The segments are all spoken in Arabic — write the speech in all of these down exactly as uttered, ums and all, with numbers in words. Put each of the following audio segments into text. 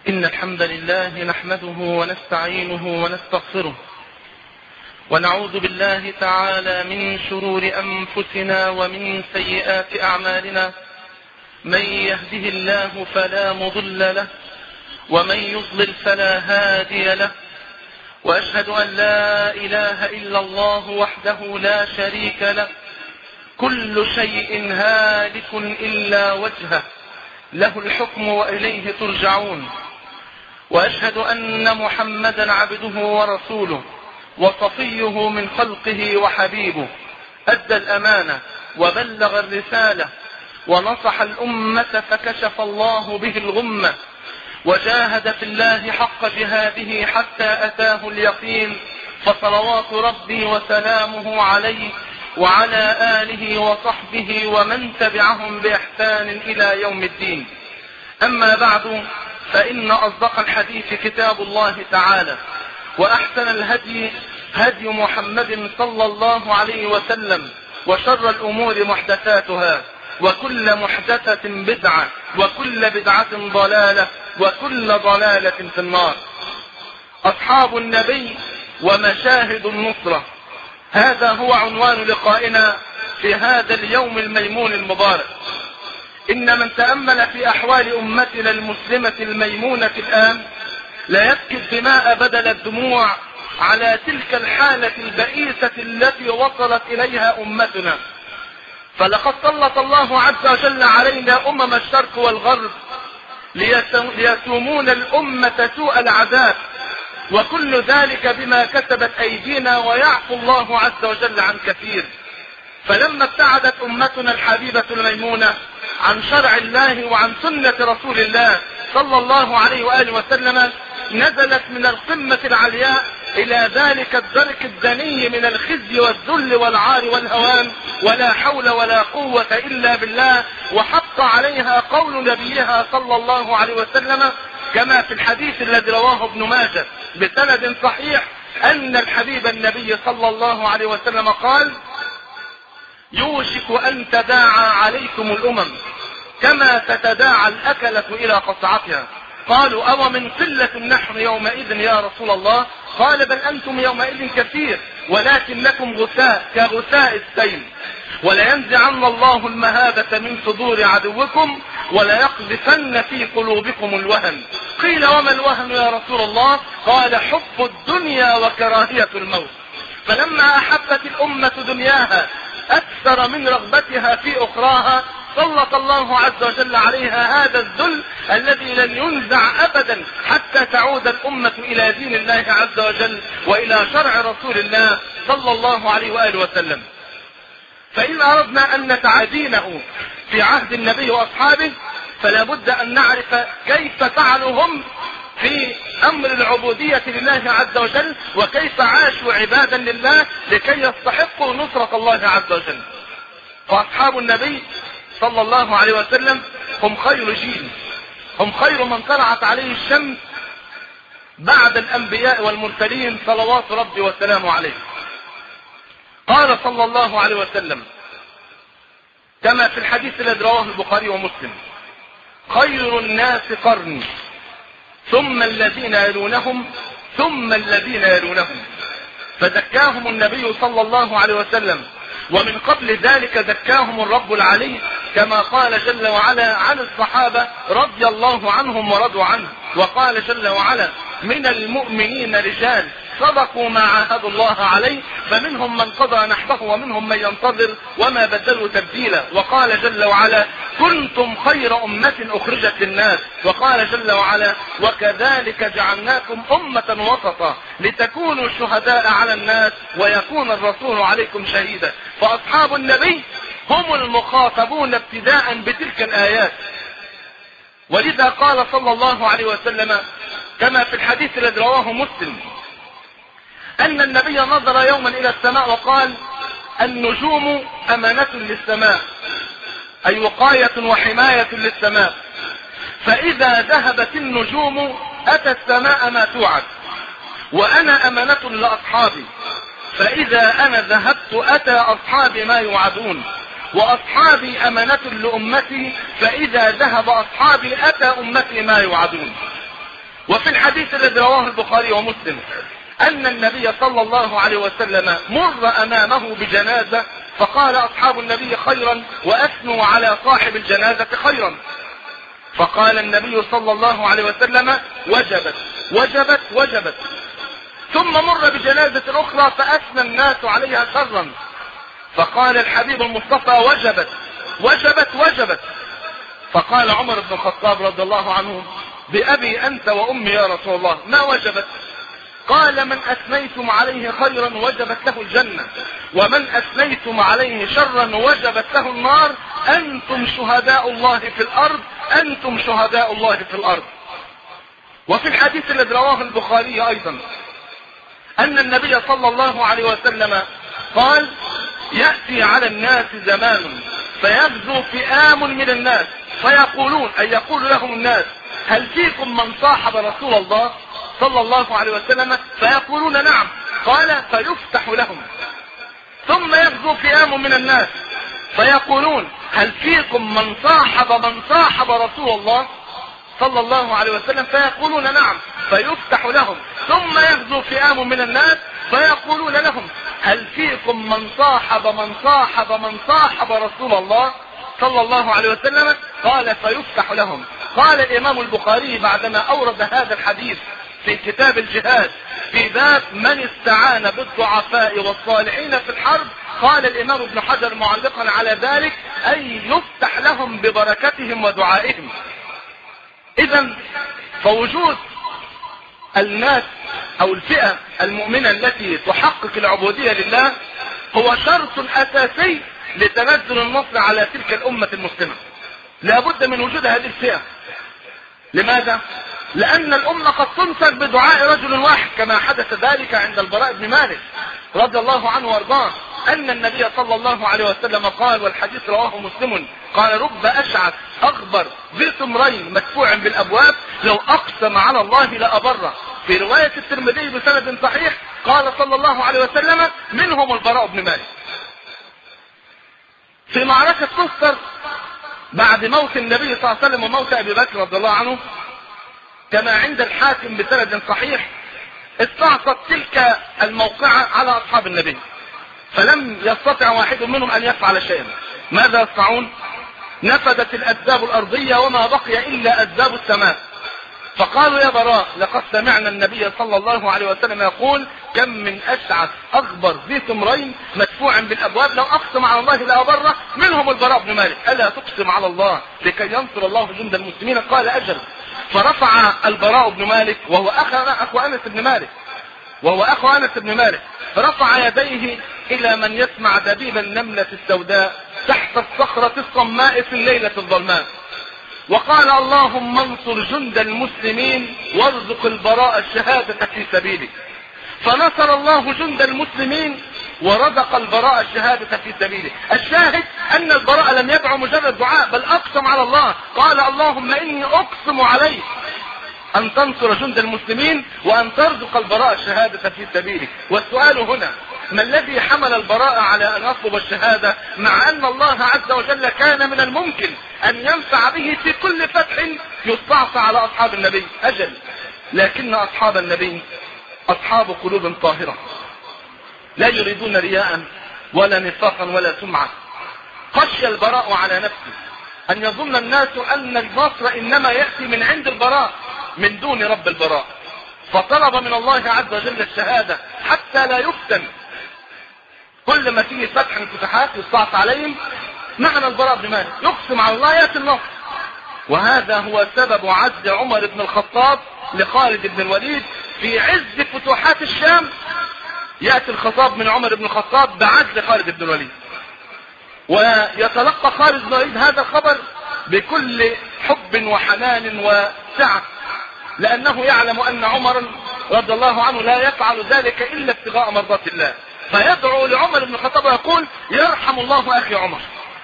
إن الحمد لله نحمده ونستعينه ونستغفره ونعوذ بالله تعالى من شرور أنفسنا ومن سيئات أعمالنا. من يهده الله فلا مضل له ومن يضلل فلا هادي له، وأشهد أن لا إله إلا الله وحده لا شريك له، كل شيء هالك إلا وجهه، له الحكم وإليه ترجعون. وأشهد أن محمدا عبده ورسوله وصفيه من خلقه وحبيبه، أدى الأمانة وبلغ الرسالة ونصح الأمة فكشف الله به الغمة، وجاهد في الله حق جهاده حتى أتاه اليقين، فصلوات ربي وسلامه عليه وعلى آله وصحبه ومن تبعهم بإحسان إلى يوم الدين. أما بعد، فإن أصدق الحديث كتاب الله تعالى، وأحسن الهدي هدي محمد صلى الله عليه وسلم، وشر الأمور محدثاتها، وكل محدثة بدعة، وكل بدعة ضلالة، وكل ضلالة في النار. أصحاب النبي ومشاهد النصرة، هذا هو عنوان لقائنا في هذا اليوم الميمون المبارك. إن من تأمل في أحوال أمتنا المسلمة الميمونة الآن لا يبكي الدماء بدل الدموع على تلك الحالة البئيسة التي وصلت إليها أمتنا. فلقد سلط الله عز وجل علينا أمم الشرق والغرب ليسومون الأمة سوء العذاب، وكل ذلك بما كسبت أيدينا، ويعفو الله عز وجل عن كثير. فلما ابتعدت أمتنا الحبيبة الميمونة عن شرع الله وعن سنة رسول الله صلى الله عليه وآله وسلم، نزلت من القمة العلياء إلى ذلك الدرك الدني من الخزي والذل والعار والهوان، ولا حول ولا قوة إلا بالله. وحق عليها قول نبيها صلى الله عليه وسلم كما في الحديث الذي رواه ابن ماجه بسند صحيح، أن الحبيب النبي صلى الله عليه وسلم قال: يوشك أن تداعى عليكم الأمم كما تتداعى الأكلة إلى قصعتها. قالوا: أو من قلة نحن يومئذ يا رسول الله؟ قال: بل أنتم يومئذ كثير ولكنكم غثاء كغثاء السيل، ولينزعن الله المهابة من صدور عدوكم وليقذفن في قلوبكم الوهن. قيل: وما الوهن يا رسول الله؟ قال: حب الدنيا وكراهية الموت. فلما أحبت الأمة دنياها أكثر من رغبتها في أخراها، سلط الله عز وجل عليها هذا الذل الذي لن ينزع أبدا حتى تعود الأمة إلى دين الله عز وجل وإلى شرع رسول الله صلى الله عليه وآله وسلم. فإن أردنا أن نتعادينه في عهد النبي وأصحابه، فلا بد أن نعرف كيف فعلوا هم في أمر العبودية لله عز وجل، وكيف عاشوا عبادا لله لكي يستحقوا نصرة الله عز وجل. فأصحاب النبي صلى الله عليه وسلم هم خير جيل، هم خير من طلعت عليه الشمس بعد الأنبياء والمرسلين صلوات ربي وسلامه عليه. قال صلى الله عليه وسلم كما في الحديث الذي رواه البخاري ومسلم: خير الناس قرني، ثم الذين يلونهم، ثم الذين يلونهم. فزكاهم النبي صلى الله عليه وسلم، ومن قبل ذلك زكاهم الرب العلي، كما قال جل وعلا عن الصحابة رضي الله عنهم ورضوا عنه. وقال جل وعلا: من المؤمنين رجال صدقوا ما عاهدوا الله عليه، فمنهم من قضى نحبه ومنهم من ينتظر وما بدلوا تبديلا. وقال جل وعلا: كنتم خير أمة أخرجت للناس. وقال جل وعلا: وكذلك جعلناكم أمة وسطا لتكونوا شهداء على الناس ويكون الرسول عليكم شهيدا. فأصحاب النبي هم المخاطبون ابتداء بتلك الآيات. ولذا قال صلى الله عليه وسلم كما في الحديث الذي رواه مسلم أن النبي نظر يوما إلى السماء وقال: النجوم أمانة للسماء، أي وقاية وحماية للسماء، فإذا ذهبت النجوم أتى السماء ما توعد، وأنا أمانة لأصحابي، فإذا أنا ذهبت أتى أصحابي ما يوعدون، وأصحابي أمانة لأمتي، فإذا ذهب أصحابي أتى أمتي ما يوعدون. وفي الحديث الذي رواه البخاري ومسلم أن النبي صلى الله عليه وسلم مر أمامه بجنازة فقال أصحاب النبي خيرا وأثنوا على صاحب الجنازة خيرا، فقال النبي صلى الله عليه وسلم وجبت وجبت وجبت. ثم مر بجنازة أخرى فأثنى الناس عليها شرا، فقال الحبيب المصطفى وجبت وجبت وجبت. فقال عمر بن الخطاب رضي الله عنه بأبي أنت وأمي يا رسول الله ما وجبت؟ قال من أثنيتم عليه خيرا وجبت له الجنة، ومن أثنيتم عليه شرا وجبت له النار، أنتم شهداء الله في الأرض أنتم شهداء الله في الأرض. وفي الحديث الذي رواه البخاري أيضا أن النبي صلى الله عليه وسلم قال يأتي على الناس زمان فيغزو فئام من الناس فيقولون أي يقول لهم الناس هل فيكم من صاحب رسول الله صلى الله عليه وسلم؟ فيقولون نعم. قال فيفتح لهم. ثم يغزو فئام من الناس فيقولون هل فيكم من صاحب من صاحب رسول الله صلى الله عليه وسلم؟ فيقولون نعم. فيفتح لهم. ثم يغزو فئام من الناس فيقولون لهم هل فيكم من صاحب من صاحب من صاحب رسول الله صلى الله عليه وسلم؟ قال فيفتح لهم. قال الإمام البخاري بعدما أورد هذا الحديث في كتاب الجهاد في باب من استعان بالضعفاء والصالحين في الحرب، قال الإمام ابن حجر معلقا على ذلك أي يفتح لهم ببركتهم ودعائهم. إذن فوجود الناس أو الفئة المؤمنة التي تحقق العبودية لله هو شرط أساسي لتنزل النصر على تلك الأمة المسلمة. لا بد من وجود هذه الفئة. لماذا؟ لأن الأمة قد تنصر بدعاء رجل واحد كما حدث ذلك عند البراء بن مالك رضي الله عنه وارضاه أن النبي صلى الله عليه وسلم قال والحديث رواه مسلم قال رب أشعث أغبر ذي ثمرين مدفوع بالأبواب لو أقسم على الله لأبره. في رواية الترمذي بسند صحيح قال صلى الله عليه وسلم منهم البراء بن مالك. في معركة تستر بعد موت النبي صلى الله عليه وسلم وموت أبي بكر رضي الله عنه كما عند الحاكم بسند صحيح استعصت تلك الموقعة على أصحاب النبي فلم يستطع واحد منهم أن يفعل شيئا. ماذا يصنعون؟ نفدت الأسباب الأرضية وما بقي إلا أسباب السماء. فقالوا يا براء لقد سمعنا النبي صلى الله عليه وسلم يقول كم من أشعث أغبر ذي ثمرين مدفوع بالأبواب لو أقسم على الله لأبره منهم البراء بن مالك ألا تقسم على الله لكي ينصر الله جند المسلمين؟ قال أجل. فرفع البراء بن مالك وهو أخو أنس بن مالك وهو أخو أنس بن مالك رفع يديه إلى من يسمع دبيب النملة السوداء تحت الصخرة الصماء في الليلة الظلماء وقال اللهم انصر جند المسلمين وارزق البراء الشهادة في سبيلك. فنصر الله جند المسلمين ورزق البراء الشهادة في سبيله. الشاهد أن البراء لم يدعو مجرد دعاء بل أقسم على الله قال اللهم إني أقسم عليك أن تنصر جند المسلمين وأن ترزق البراء الشهادة في سبيلك. والسؤال هنا ما الذي حمل البراء على أن يطلب الشهادة مع أن الله عز وجل كان من الممكن أن ينفع به في كل فتح يستعصى على أصحاب النبي؟ أجل. لكن أصحاب النبي أصحاب قلوب طاهرة لا يريدون رياء ولا نفاقا ولا سمعة. خشي البراء على نفسه أن يظن الناس أن النصر إنما يأتي من عند البراء من دون رب البراء، فطلب من الله عز وجل الشهادة حتى لا يفتن. كل ما فيه فتح الفتحات يستعصى عليهم معنى البراء بن مالك يقسم على الله يأتي النصر. وهذا هو سبب عز عمر بن الخطاب لخالد بن الوليد في عز فتوحات الشام. يأتي الخطاب من عمر بن الخطاب بعزل خالد بن الوليد ويتلقى خالد بن الوليد هذا الخبر بكل حب وحنان وسعة لأنه يعلم أن عمر رضي الله عنه لا يفعل ذلك إلا ابتغاء مرضات الله. فيدعو لعمر بن الخطاب ويقول يرحم الله أخي عمر.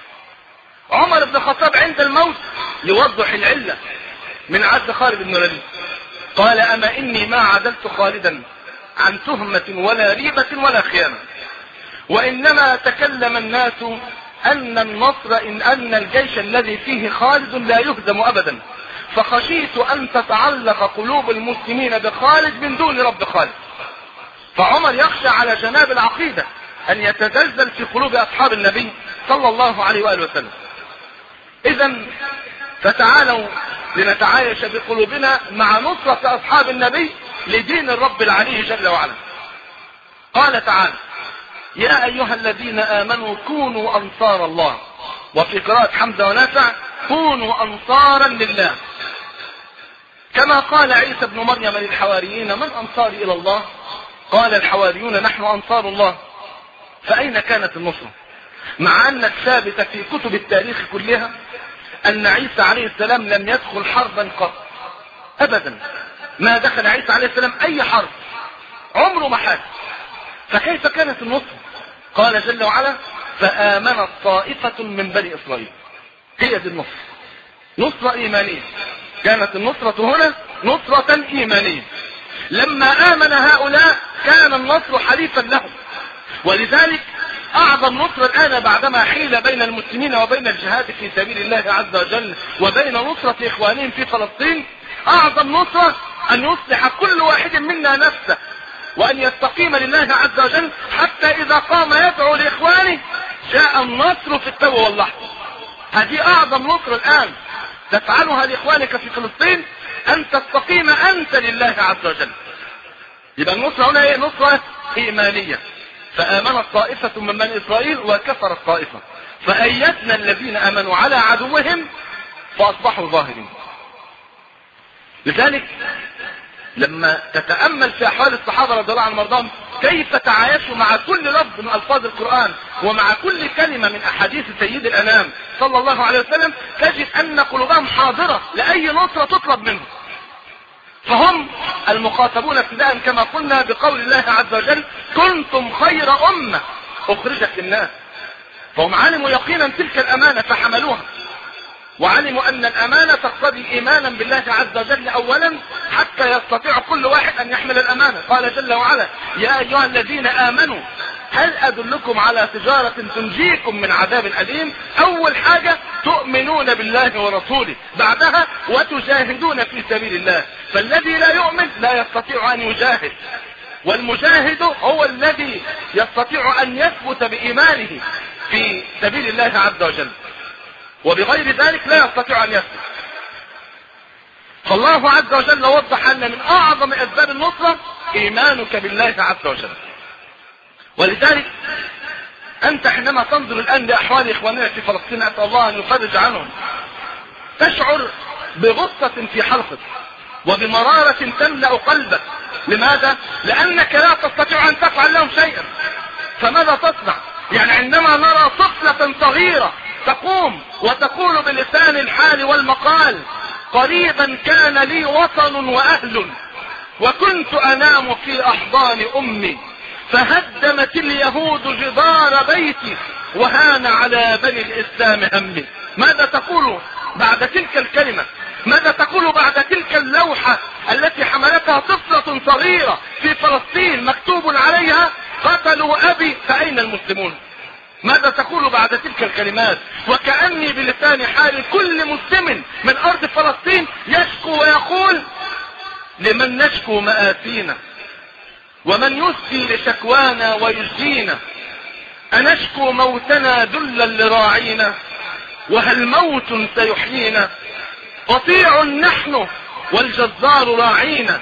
عمر بن الخطاب عند الموت يوضح العلة من عز خالد بن الوليد قال أما إني ما عدلت خالدا عن تهمة ولا ريبة ولا خيانة وإنما تكلم الناس أن النصر إن أن الجيش الذي فيه خالد لا يهزم أبدا فخشيت ان تتعلق قلوب المسلمين بخالد من دون رب خالد. فعمر يخشى على جناب العقيدة ان يتزلزل في قلوب اصحاب النبي صلى الله عليه وآله وسلم. اذا فتعالوا لنتعايش بقلوبنا مع نصرة اصحاب النبي لدين الرب العلي جل وعلا. قال تعالى: يا ايها الذين امنوا كونوا انصار الله، وفي قراءة حمزة ونافع كونوا انصارا لله. كما قال عيسى ابن مريم للحواريين: من انصاري الى الله؟ قال الحواريون: نحن انصار الله. فاين كانت النصرة؟ مع ان الثابت في كتب التاريخ كلها ان عيسى عليه السلام لم يدخل حربا قط ابدا. ما دخل عيسى عليه السلام اي حرب، عمره ما حاج. فكيف كانت النصرة؟ قال جل وعلا: فآمنت طائفة من بني إسرائيل. هي دي النصرة، نصرة إيمانية. كانت النصرة هنا نصرة إيمانية. لما آمن هؤلاء كان النصر حليفا لهم. ولذلك أعظم نصر الآن بعدما حيل بين المسلمين وبين الجهاد في سبيل الله عز وجل وبين نصرة إخوانهم في فلسطين، أعظم نصرة أن يصلح كل واحد منا نفسه وأن يستقيم لله عز وجل، حتى إذا قام يدعو لإخوانه جاء النصر في التو واللحظة. هذه أعظم نصر الآن تفعلها لإخوانك في فلسطين، أن تستقيم أنت لله عز وجل. يبقى النصرة هنا هي نصرة إيمانية. فآمنت طائفة من بني إسرائيل وكفرت طائفة فأيدنا الذين آمنوا على عدوهم فأصبحوا ظاهرين. لذلك لما تتأمل في أحوال الصحابة رضي الله عنهم وارضاهم كيف تعايشوا مع كل لفظ من ألفاظ القرآن ومع كل كلمة من أحاديث سيد الأنام صلى الله عليه وسلم، تجد أن قلوبهم حاضرة لأي نصرة تطلب منهم. فهم المخاطبون ابتداء كما قلنا بقول الله عز وجل: كنتم خير أمة أخرجت للناس. فهم علموا يقينا تلك الأمانة فحملوها، وعلموا أن الأمانة تقتضي إيمانا بالله عز وجل أولا حتى يستطيع كل واحد أن يحمل الأمانة. قال جل وعلا: يا أيها الذين آمنوا هل أدلكم على تجارة تنجيكم من عذاب أليم؟ أول حاجة تؤمنون بالله ورسوله، بعدها وتجاهدون في سبيل الله. فالذي لا يؤمن لا يستطيع أن يجاهد، والمجاهد هو الذي يستطيع أن يثبت بإيمانه في سبيل الله عز وجل، وبغير ذلك لا يستطيع أن يثبت. فالله عز وجل وضح أن من أعظم أسباب النصرة إيمانك بالله عز وجل. ولذلك أنت حينما تنظر الآن لأحوال إخواننا في فلسطين، أسأل الله أن يفرج عنهم، تشعر بغصة في حلقك وبمرارة تملأ قلبك. لماذا؟ لأنك لا تستطيع أن تفعل لهم شيئا. فماذا تصنع؟ يعني عندما نرى طفلة صغيرة تقوم وتقول بلسان الحال والمقال: قريبا كان لي وطن وأهل وكنت أنام في أحضان أمي فهدمت اليهود جدار بيتي وهان على بني الإسلام همي. ماذا تقول بعد تلك الكلمة؟ ماذا تقول بعد تلك اللوحة التي حملتها طفلة صغيرة في فلسطين مكتوب عليها: قتلوا أبي فأين المسلمون؟ ماذا تقول بعد تلك الكلمات؟ وكأني بلسان حال كل مسلم من أرض فلسطين يشكو ويقول: لمن نشكو مآسينا ومن يسقي لشكوانا ويجزينا؟ أنشكو موتنا ذلا لراعينا وهل موت سيحيينا؟ قطيع نحن والجزار راعينا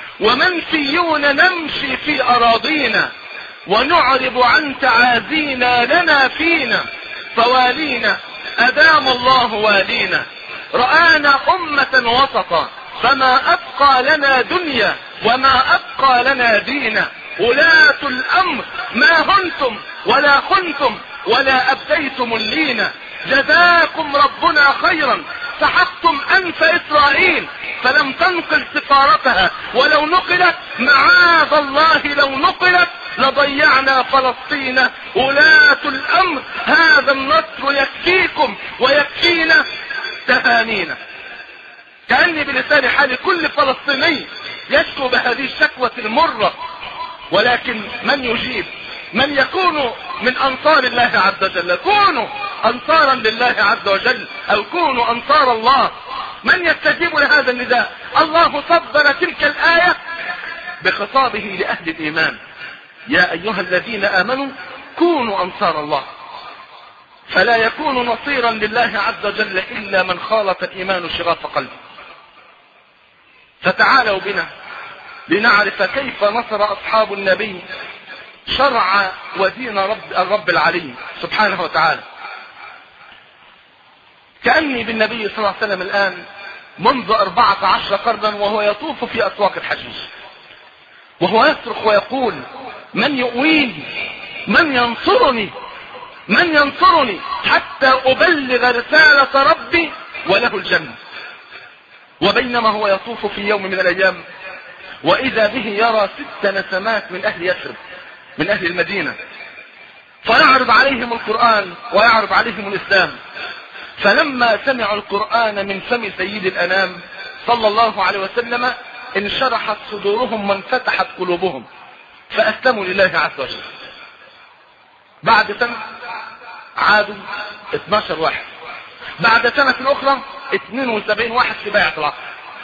ومنفيون نمشي في أراضينا ونعرب عن تعازينا لنا فينا فوالينا أدام الله والينا. رآنا أمة وسطا فما أبقى لنا دنيا وما أبقى لنا دينا. ولاة الأمر ما هنتم ولا خنتم ولا أبديتم اللينا. جزاكم ربنا خيرا سحقتم أنف إسرائيل فلم تنقل سفارتها، ولو نقلت معاذ الله لو نقلت لضيعنا فلسطين. ولاة الأمر هذا النصر يكفيكم ويكفينا تهانينا. كأني بلسان حال كل فلسطيني يشكو بهذه الشكوى المرة، ولكن من يجيب؟ من يكون من أنصار الله عز وجل؟ كونوا أنصارا لله عز وجل أو كونوا أنصار الله. من يستجيب لهذا النداء؟ الله صدر تلك الآية بخطابه لأهل الإيمان: يا أيها الذين آمنوا كونوا أنصار الله. فلا يكون نصيرا لله عز وجل إلا من خالط الإيمان شغاف قلبه. فتعالوا بنا لنعرف كيف نصر أصحاب النبي شرع ودين رب الرب العلي سبحانه وتعالى. كأني بالنبي صلى الله عليه وسلم الآن منذ أربعة عشر قرنا وهو يطوف في أسواق الحجيج، وهو يصرخ ويقول: من يؤويني؟ من ينصرني؟ من ينصرني حتى أبلغ رسالة ربي وله الجنة. وبينما هو يطوف في يوم من الأيام وإذا به يرى ست نسمات من أهل يثرب، من أهل المدينة، فيعرض عليهم القرآن ويعرض عليهم الإسلام. فلما سمعوا القرآن من فم سيد الأنام صلى الله عليه وسلم انشرحت صدورهم وانفتحت قلوبهم فأسلموا لله عز وجل. بعد سنة عادوا اثني عشر واحد، بعد سنة أخرى اثنين وسبعين واحد في بيعة العقبة.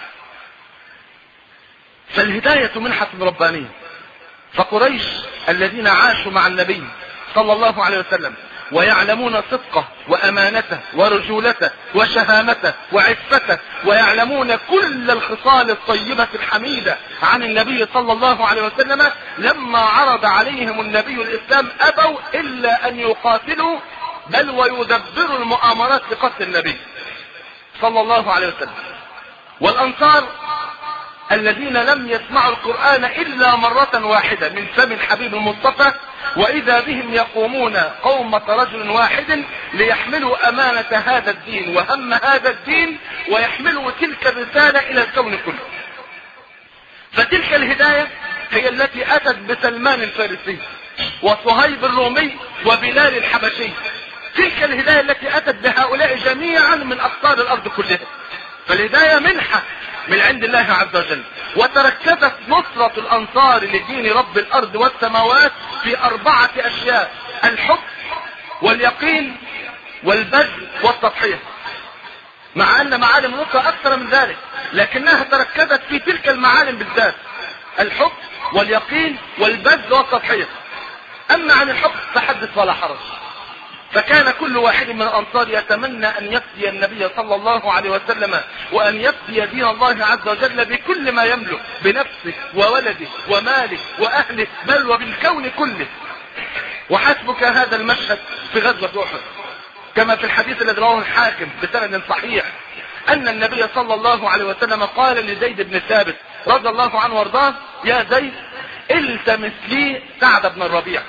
فالهداية منحة ربانية. فقريش الذين عاشوا مع النبي صلى الله عليه وسلم ويعلمون صدقه وأمانته ورجولته وشهامته وعفته، ويعلمون كل الخصال الطيبة الحميدة عن النبي صلى الله عليه وسلم، لما عرض عليهم النبي الإسلام أبوا إلا أن يقاتلوا، بل ويدبروا المؤامرات لقتل النبي صلى الله عليه وسلم. والأنصار الذين لم يسمعوا القرآن إلا مرة واحدة من فم الحبيب المصطفى، وإذا بهم يقومون قومة رجل واحد ليحملوا أمانة هذا الدين وهم هذا الدين، ويحملوا تلك الرسالة إلى الكون كله. فتلك الهداية هي التي أتت بسلمان الفارسي وصهيب الرومي وبلال الحبشي. تلك الهداية التي أتت بهؤلاء جميعا من أقطار الأرض كلها. فالهداية منحة من عند الله عز وجل. وتركزت نصرة الأنصار لدين رب الأرض والسماوات في أربعة أشياء: الحب واليقين والبذل والتضحية. مع أن معالم النصرة أكثر من ذلك، لكنها تركزت في تلك المعالم بالذات: الحب واليقين والبذل والتضحية. أما عن الحب فحدث ولا حرج. فكان كل واحد من الأنصار يتمنى أن يفدي النبي صلى الله عليه وسلم وأن يفدي دين الله عز وجل بكل ما يملك، بنفسه وولده وماله وأهله، بل وبالكون كله. وحسبك هذا المشهد في غزوة أحد، كما في الحديث الذي رواه الحاكم بسند صحيح، أن النبي صلى الله عليه وسلم قال لزيد بن ثابت رضي الله عنه وارضاه: يا زيد التمس لي سعد بن الربيع.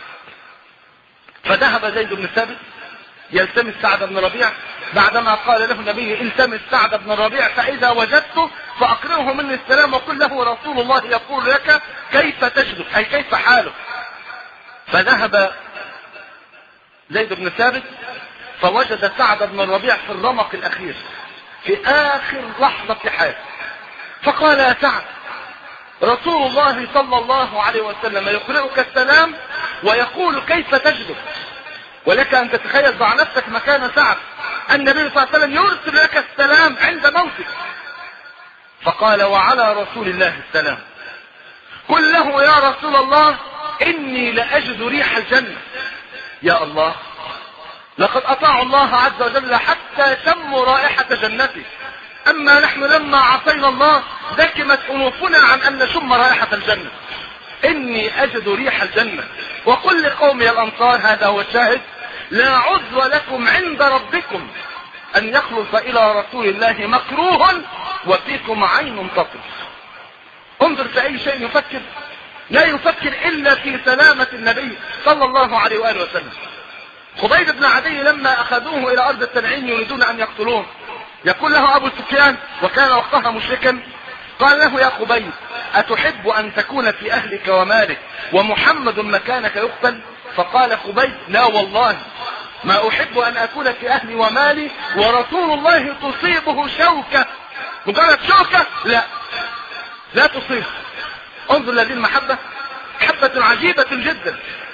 فذهب زيد بن ثابت يلتمس سعد بن الربيع، بعدما قال له النبي: التمس سعد بن الربيع فإذا وجدته فأقرئه مني السلام وقل له رسول الله يقول لك كيف تجدك، أي كيف حالك. فذهب زيد بن ثابت فوجد سعد بن الربيع في الرمق الأخير، في آخر لحظة في حياته. فقال: يا سعد، رسول الله صلى الله عليه وسلم يقرئك السلام ويقول كيف تجدك. ولك أن تتخيل ضع نفسك مكان سعد، النبي صلى الله عليه وسلم يرسل لك السلام عند موتك. فقال: وعلى رسول الله السلام. قل له: يا رسول الله إني لأجد ريح الجنة. يا الله، لقد أطاعوا الله عز وجل حتى شموا رائحة جنته، أما نحن لما عصينا الله دكمت أنوفنا عن أن نشم رائحة الجنة. إني أجد ريح الجنة. وقل لقومي الأنصار، هذا هو الشاهد: لا عذر لكم عند ربكم أن يخلص إلى رسول الله مكروه وفيكم عين تطرف. انظر في أي شيء يفكر، لا يفكر إلا في سلامة النبي صلى الله عليه وآله وسلم. خبيب بن عدي لما أخذوه إلى أرض التنعيم يريدون أن يقتلوه، يقول له أبو سفيان وكان وقتها مشركا، قال له: يا خبيب، أتحب أن تكون في أهلك ومالك ومحمد مكانك يقتل؟ فقال خبيب: لا والله، ما أحب أن أكون في أهلي ومالي ورسول الله تصيبه شوكة. مجرد شوكة لا لا تصيب. انظر لهذه المحبة، محبة عجيبة جدا.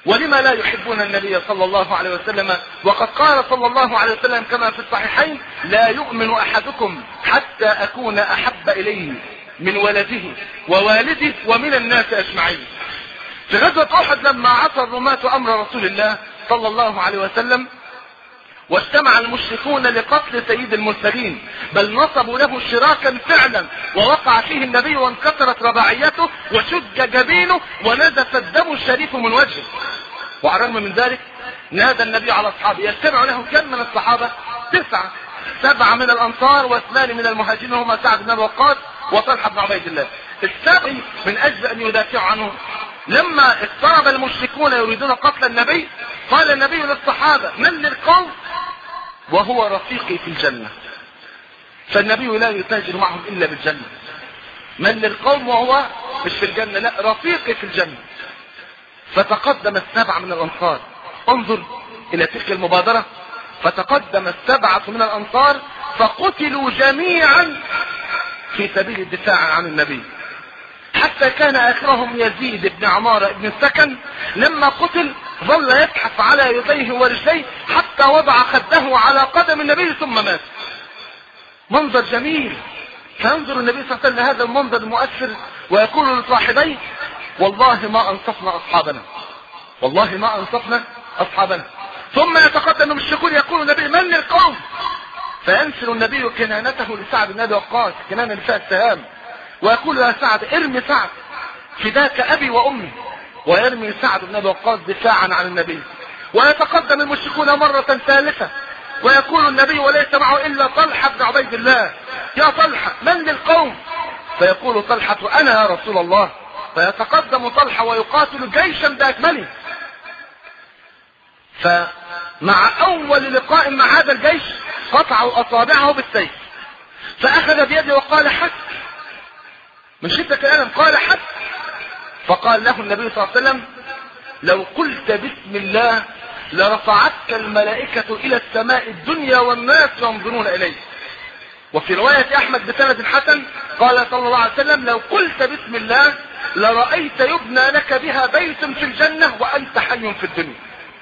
ولما لا يحبون النبي صلى الله عليه وسلم؟ وقد قال صلى الله عليه وسلم كما في الصحيحين: لا يؤمن أحدكم حتى أكون أحب إليه من ولده ووالده ومن الناس أجمعين. في غزوة أحد لما عصى الرماة أمر رسول الله صلى الله عليه وسلم واجتمع المشركون لقتل سيد المرسلين، بل نصبوا له شراكا فعلا، ووقع فيه النبي وانكسرت رباعيته وشج جبينه ونزف الدم الشريف من وجهه. وعلى الرغم من ذلك نادى النبي على أصحابه، يجتمع له كم من الصحابة؟ تسعة، سبعة من الأنصار واثنان من المهاجرين هما سعد بن أبي وقاص وطلحة بن عبيد الله. السبع من أجل أن يدافعوا عنه. لما اضطرب المشركون يريدون قتل النبي قال النبي للصحابة: من للقوم وهو رفيقي في الجنة. فالنبي لا يتاجر معهم إلا بالجنة. من للقوم وهو مش في الجنة، لا، رفيقي في الجنة. فتقدم السبعة من الأنصار. انظر إلى تلك المبادرة. فتقدم السبعة من الأنصار فقتلوا جميعا في سبيل الدفاع عن النبي، حتى كان آخرهم يزيد بن عمارة بن السكن لما قتل ظل يزحف على يديه ورجليه حتى وضع خده على قدم النبي ثم مات. منظر جميل. فينظر النبي صلى الله عليه وسلم هذا المنظر المؤثر ويقول لصاحبيه: والله ما أنصفنا أصحابنا، والله ما أنصفنا أصحابنا. ثم يتقدم المشركون يقول النبي: من للقوم؟ فينسل النبي كنانته لسعد بن أبي وقاص، كنانة لساء السهام، ويقول: يا سعد ارمي سعد فداك أبي وأمي. ويرمي سعد بن أبي وقاص دفاعا عن النبي. ويتقدم المشركون مرة ثالثة ويقول النبي وليس معه إلا طلحة بن عبيد الله: يا طلحة من للقوم؟ فيقول طلحة: أنا يا رسول الله. فيتقدم طلحة ويقاتل جيشا بأكمله. فمع أول لقاء مع هذا الجيش قطعوا أصابعه بالسيف، فأخذ بيده وقال: حس، من شدة الألم قال: حس. فقال له النبي صلى الله عليه وسلم: لو قلت بسم الله لرفعتك الملائكة إلى السماء الدنيا والناس ينظرون إليك. وفي رواية أحمد بسند حسن قال صلى الله عليه وسلم: لو قلت بسم الله لرأيت يبنى لك بها بيت في الجنة وأنت حي في الدنيا.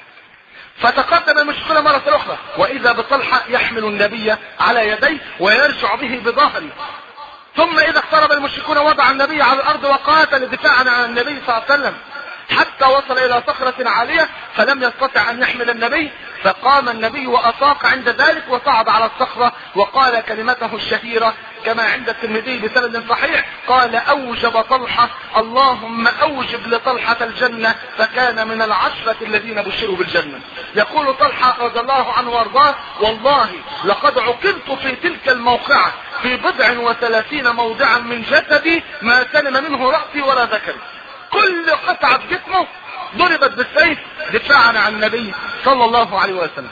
فتقدم المشركون مرة أخرى وإذا بطلحة يحمل النبي على يديه ويرجع به بظهره. ثم إذا اقترب المشركون وضع النبي على الأرض وقاتل دفاعا عن النبي صلى الله عليه وسلم حتى وصل إلى صخرة عالية فلم يستطع أن يحمل النبي، فقام النبي وأطاق عند ذلك وصعد على الصخرة وقال كلمته الشهيرة كما عند الترمذي بسند صحيح، قال: أوجب طلحة، اللهم أوجب لطلحة الجنة، فكان من العشرة الذين بشروا بالجنة. يقول طلحة رضي الله عنه وارضاه: والله لقد عقلت في تلك الموقعة في بضع وثلاثين موضعا من جسدي ما سلم منه رأسي ولا ذكري. كل قطعة جسمه ضربت بالسيف دفاعا عن النبي صلى الله عليه وسلم.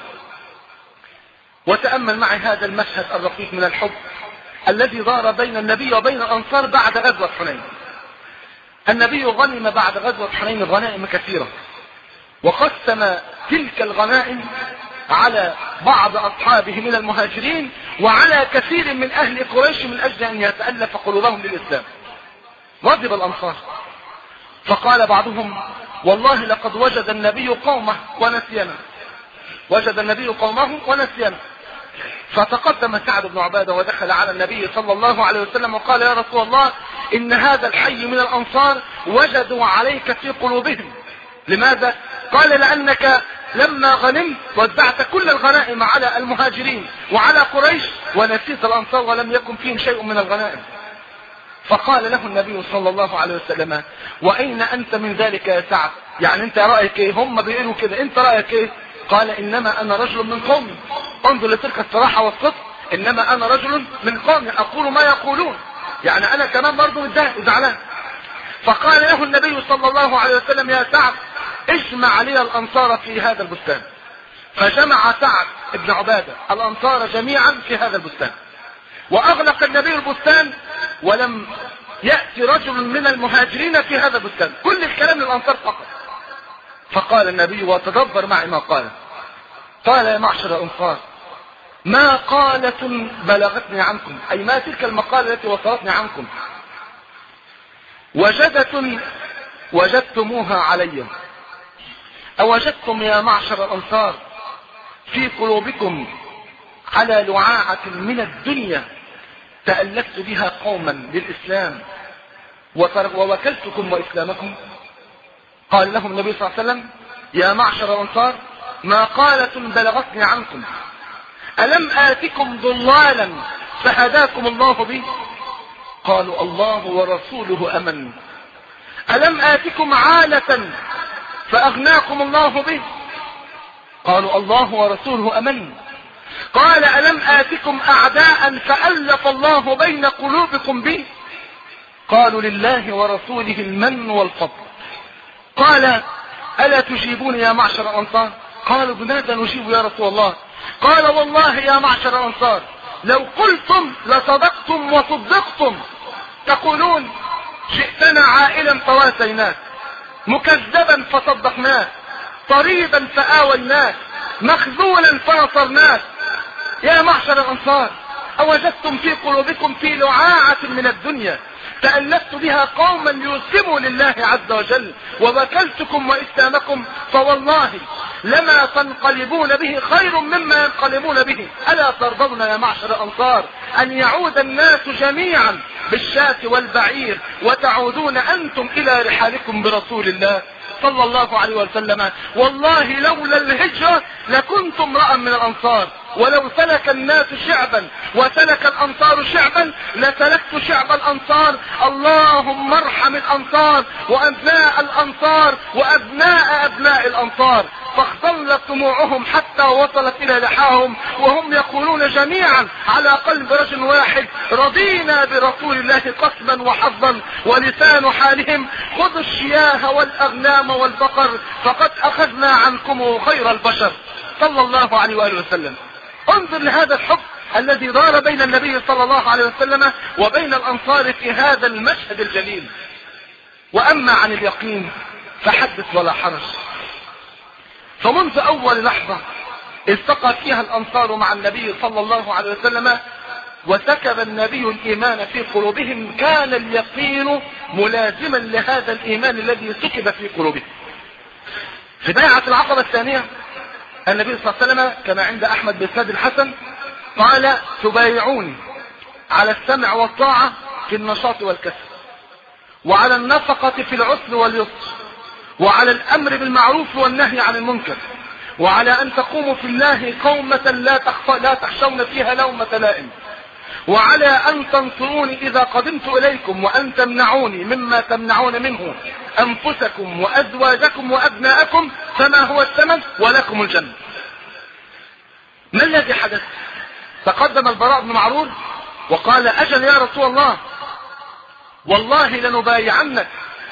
وتأمل معي هذا المشهد الرقيق من الحب الذي دار بين النبي وبين الأنصار بعد غزوة حنين. النبي غنم بعد غزوة حنين غنائم كثيرة، وقسم تلك الغنائم على بعض أصحابه من المهاجرين وعلى كثير من أهل قريش من أجل أن يتألف قلوبهم للإسلام. غضب الأنصار فقال بعضهم: والله لقد وجد النبي قومه ونسينا، وجد النبي قومه ونسينا. فتقدم سعد بن عبادة ودخل على النبي صلى الله عليه وسلم وقال: يا رسول الله، إن هذا الحي من الأنصار وجدوا عليك في قلوبهم. لماذا؟ قال: لأنك لما غنمت وزعت كل الغنائم على المهاجرين وعلى قريش ونسيت الأنصار ولم يكن فيهم شيء من الغنائم. فقال له النبي صلى الله عليه وسلم: وأين أنت من ذلك يا سعد؟ يعني أنت رأيك إيه؟ هم بيقولوا كده، أنت رأيك إيه؟ قال: إنما أنا رجل من قومي. انظر لتلك الصراحة والصدق. إنما أنا رجل من قومي أقول ما يقولون، يعني أنا كمان برضو متضايق زعلان. فقال له النبي صلى الله عليه وسلم: يا سعد، اجمع لي الأنصار في هذا البستان. فجمع سعد بن عبادة الأنصار جميعا في هذا البستان، وأغلق النبي البستان ولم يأتي رجل من المهاجرين في هذا البستان، كل الكلام للأنصار فقط. فقال النبي، وتدبر معي ما قال، قال: يا معشر الأنصار، ما قالة بلغتني عنكم، أي ما تلك المقالة التي وصلتني عنكم، وجدة وجدتموها علي، أوجدتم يا معشر الأنصار في قلوبكم على لعاعة من الدنيا تألفت بها قوما للإسلام ووكلتكم وإسلامكم؟ قال لهم النبي صلى الله عليه وسلم: يا معشر الأنصار، ما قالة بلغتني عنكم، ألم آتكم ضلالا فهداكم الله به؟ قالوا: الله ورسوله أمن. ألم آتكم عالة فأغناكم الله به؟ قالوا: الله ورسوله أمن. قال: ألم آتكم أعداء فألف الله بين قلوبكم به؟ قالوا: لله ورسوله المن والفضل. قال: ألا تجيبون يا معشر الأنصار؟ قالوا: بماذا نجيب يا رسول الله؟ قال: والله يا معشر الأنصار، لو قلتم لصدقتم وصدقتم. تقولون: جئتنا عائلا فواسيناك، مكذبا فصدقناك، طريبا فآويناك، مخذولا فنصرناك. يا معشر الأنصار، أوجدتم في قلوبكم في لعاعة من الدنيا تألفت بها قوما ليسلموا لله عز وجل ووكلتكم وإسلامكم، فوالله لما تنقلبون به خير مما ينقلبون به. ألا ترضون يا معشر الأنصار أن يعود الناس جميعا بالشاة والبعير وتعودون أنتم إلى رحالكم برسول الله صلى الله عليه وسلم؟ والله لولا الهجرة لكنت امرأ من الأنصار، ولو سلك الناس شعبا وسلك الأنصار شعبا لسلكت شعب الأنصار. اللهم ارحم الأنصار وأبناء الأنصار وأبناء أبناء الأنصار. فاختلت دموعهم حتى وصلت إلى لحاهم وهم يقولون جميعا على قلب رجل واحد: رضينا برسول الله قسما وحظا. ولسان حالهم: خذوا الشياه والأغنام والبقر فقد أخذنا عنكم خير البشر صلى الله عليه وآله وسلم. انظر لهذا الحب الذي دار بين النبي صلى الله عليه وسلم وبين الأنصار في هذا المشهد الجليل. وأما عن اليقين فحدث ولا حرج. فمنذ أول لحظة التقى فيها الأنصار مع النبي صلى الله عليه وسلم وسكب النبي الإيمان في قلوبهم، كان اليقين ملازما لهذا الإيمان الذي سكب في قلوبهم. في بيعة العقبة الثانية النبي صلى الله عليه وسلم كما عند أحمد بإسناد الحسن قال: تبايعوني على السمع والطاعة في النشاط والكسل، وعلى النفقة في العسر واليسر، وعلى الأمر بالمعروف والنهي عن المنكر، وعلى أن تقوموا في الله قومة لا تخفى لا تخشون فيها لومة لائم، وعلى أن تنصروني إذا قدمت إليكم، وأن تمنعوني مما تمنعون منه أنفسكم وأزواجكم وأبناءكم، فما هو الثمن ولكم الجنة. ما الذي حدث؟ تقدم البراء بن معرور وقال: أجل يا رسول الله، والله لنبايعنك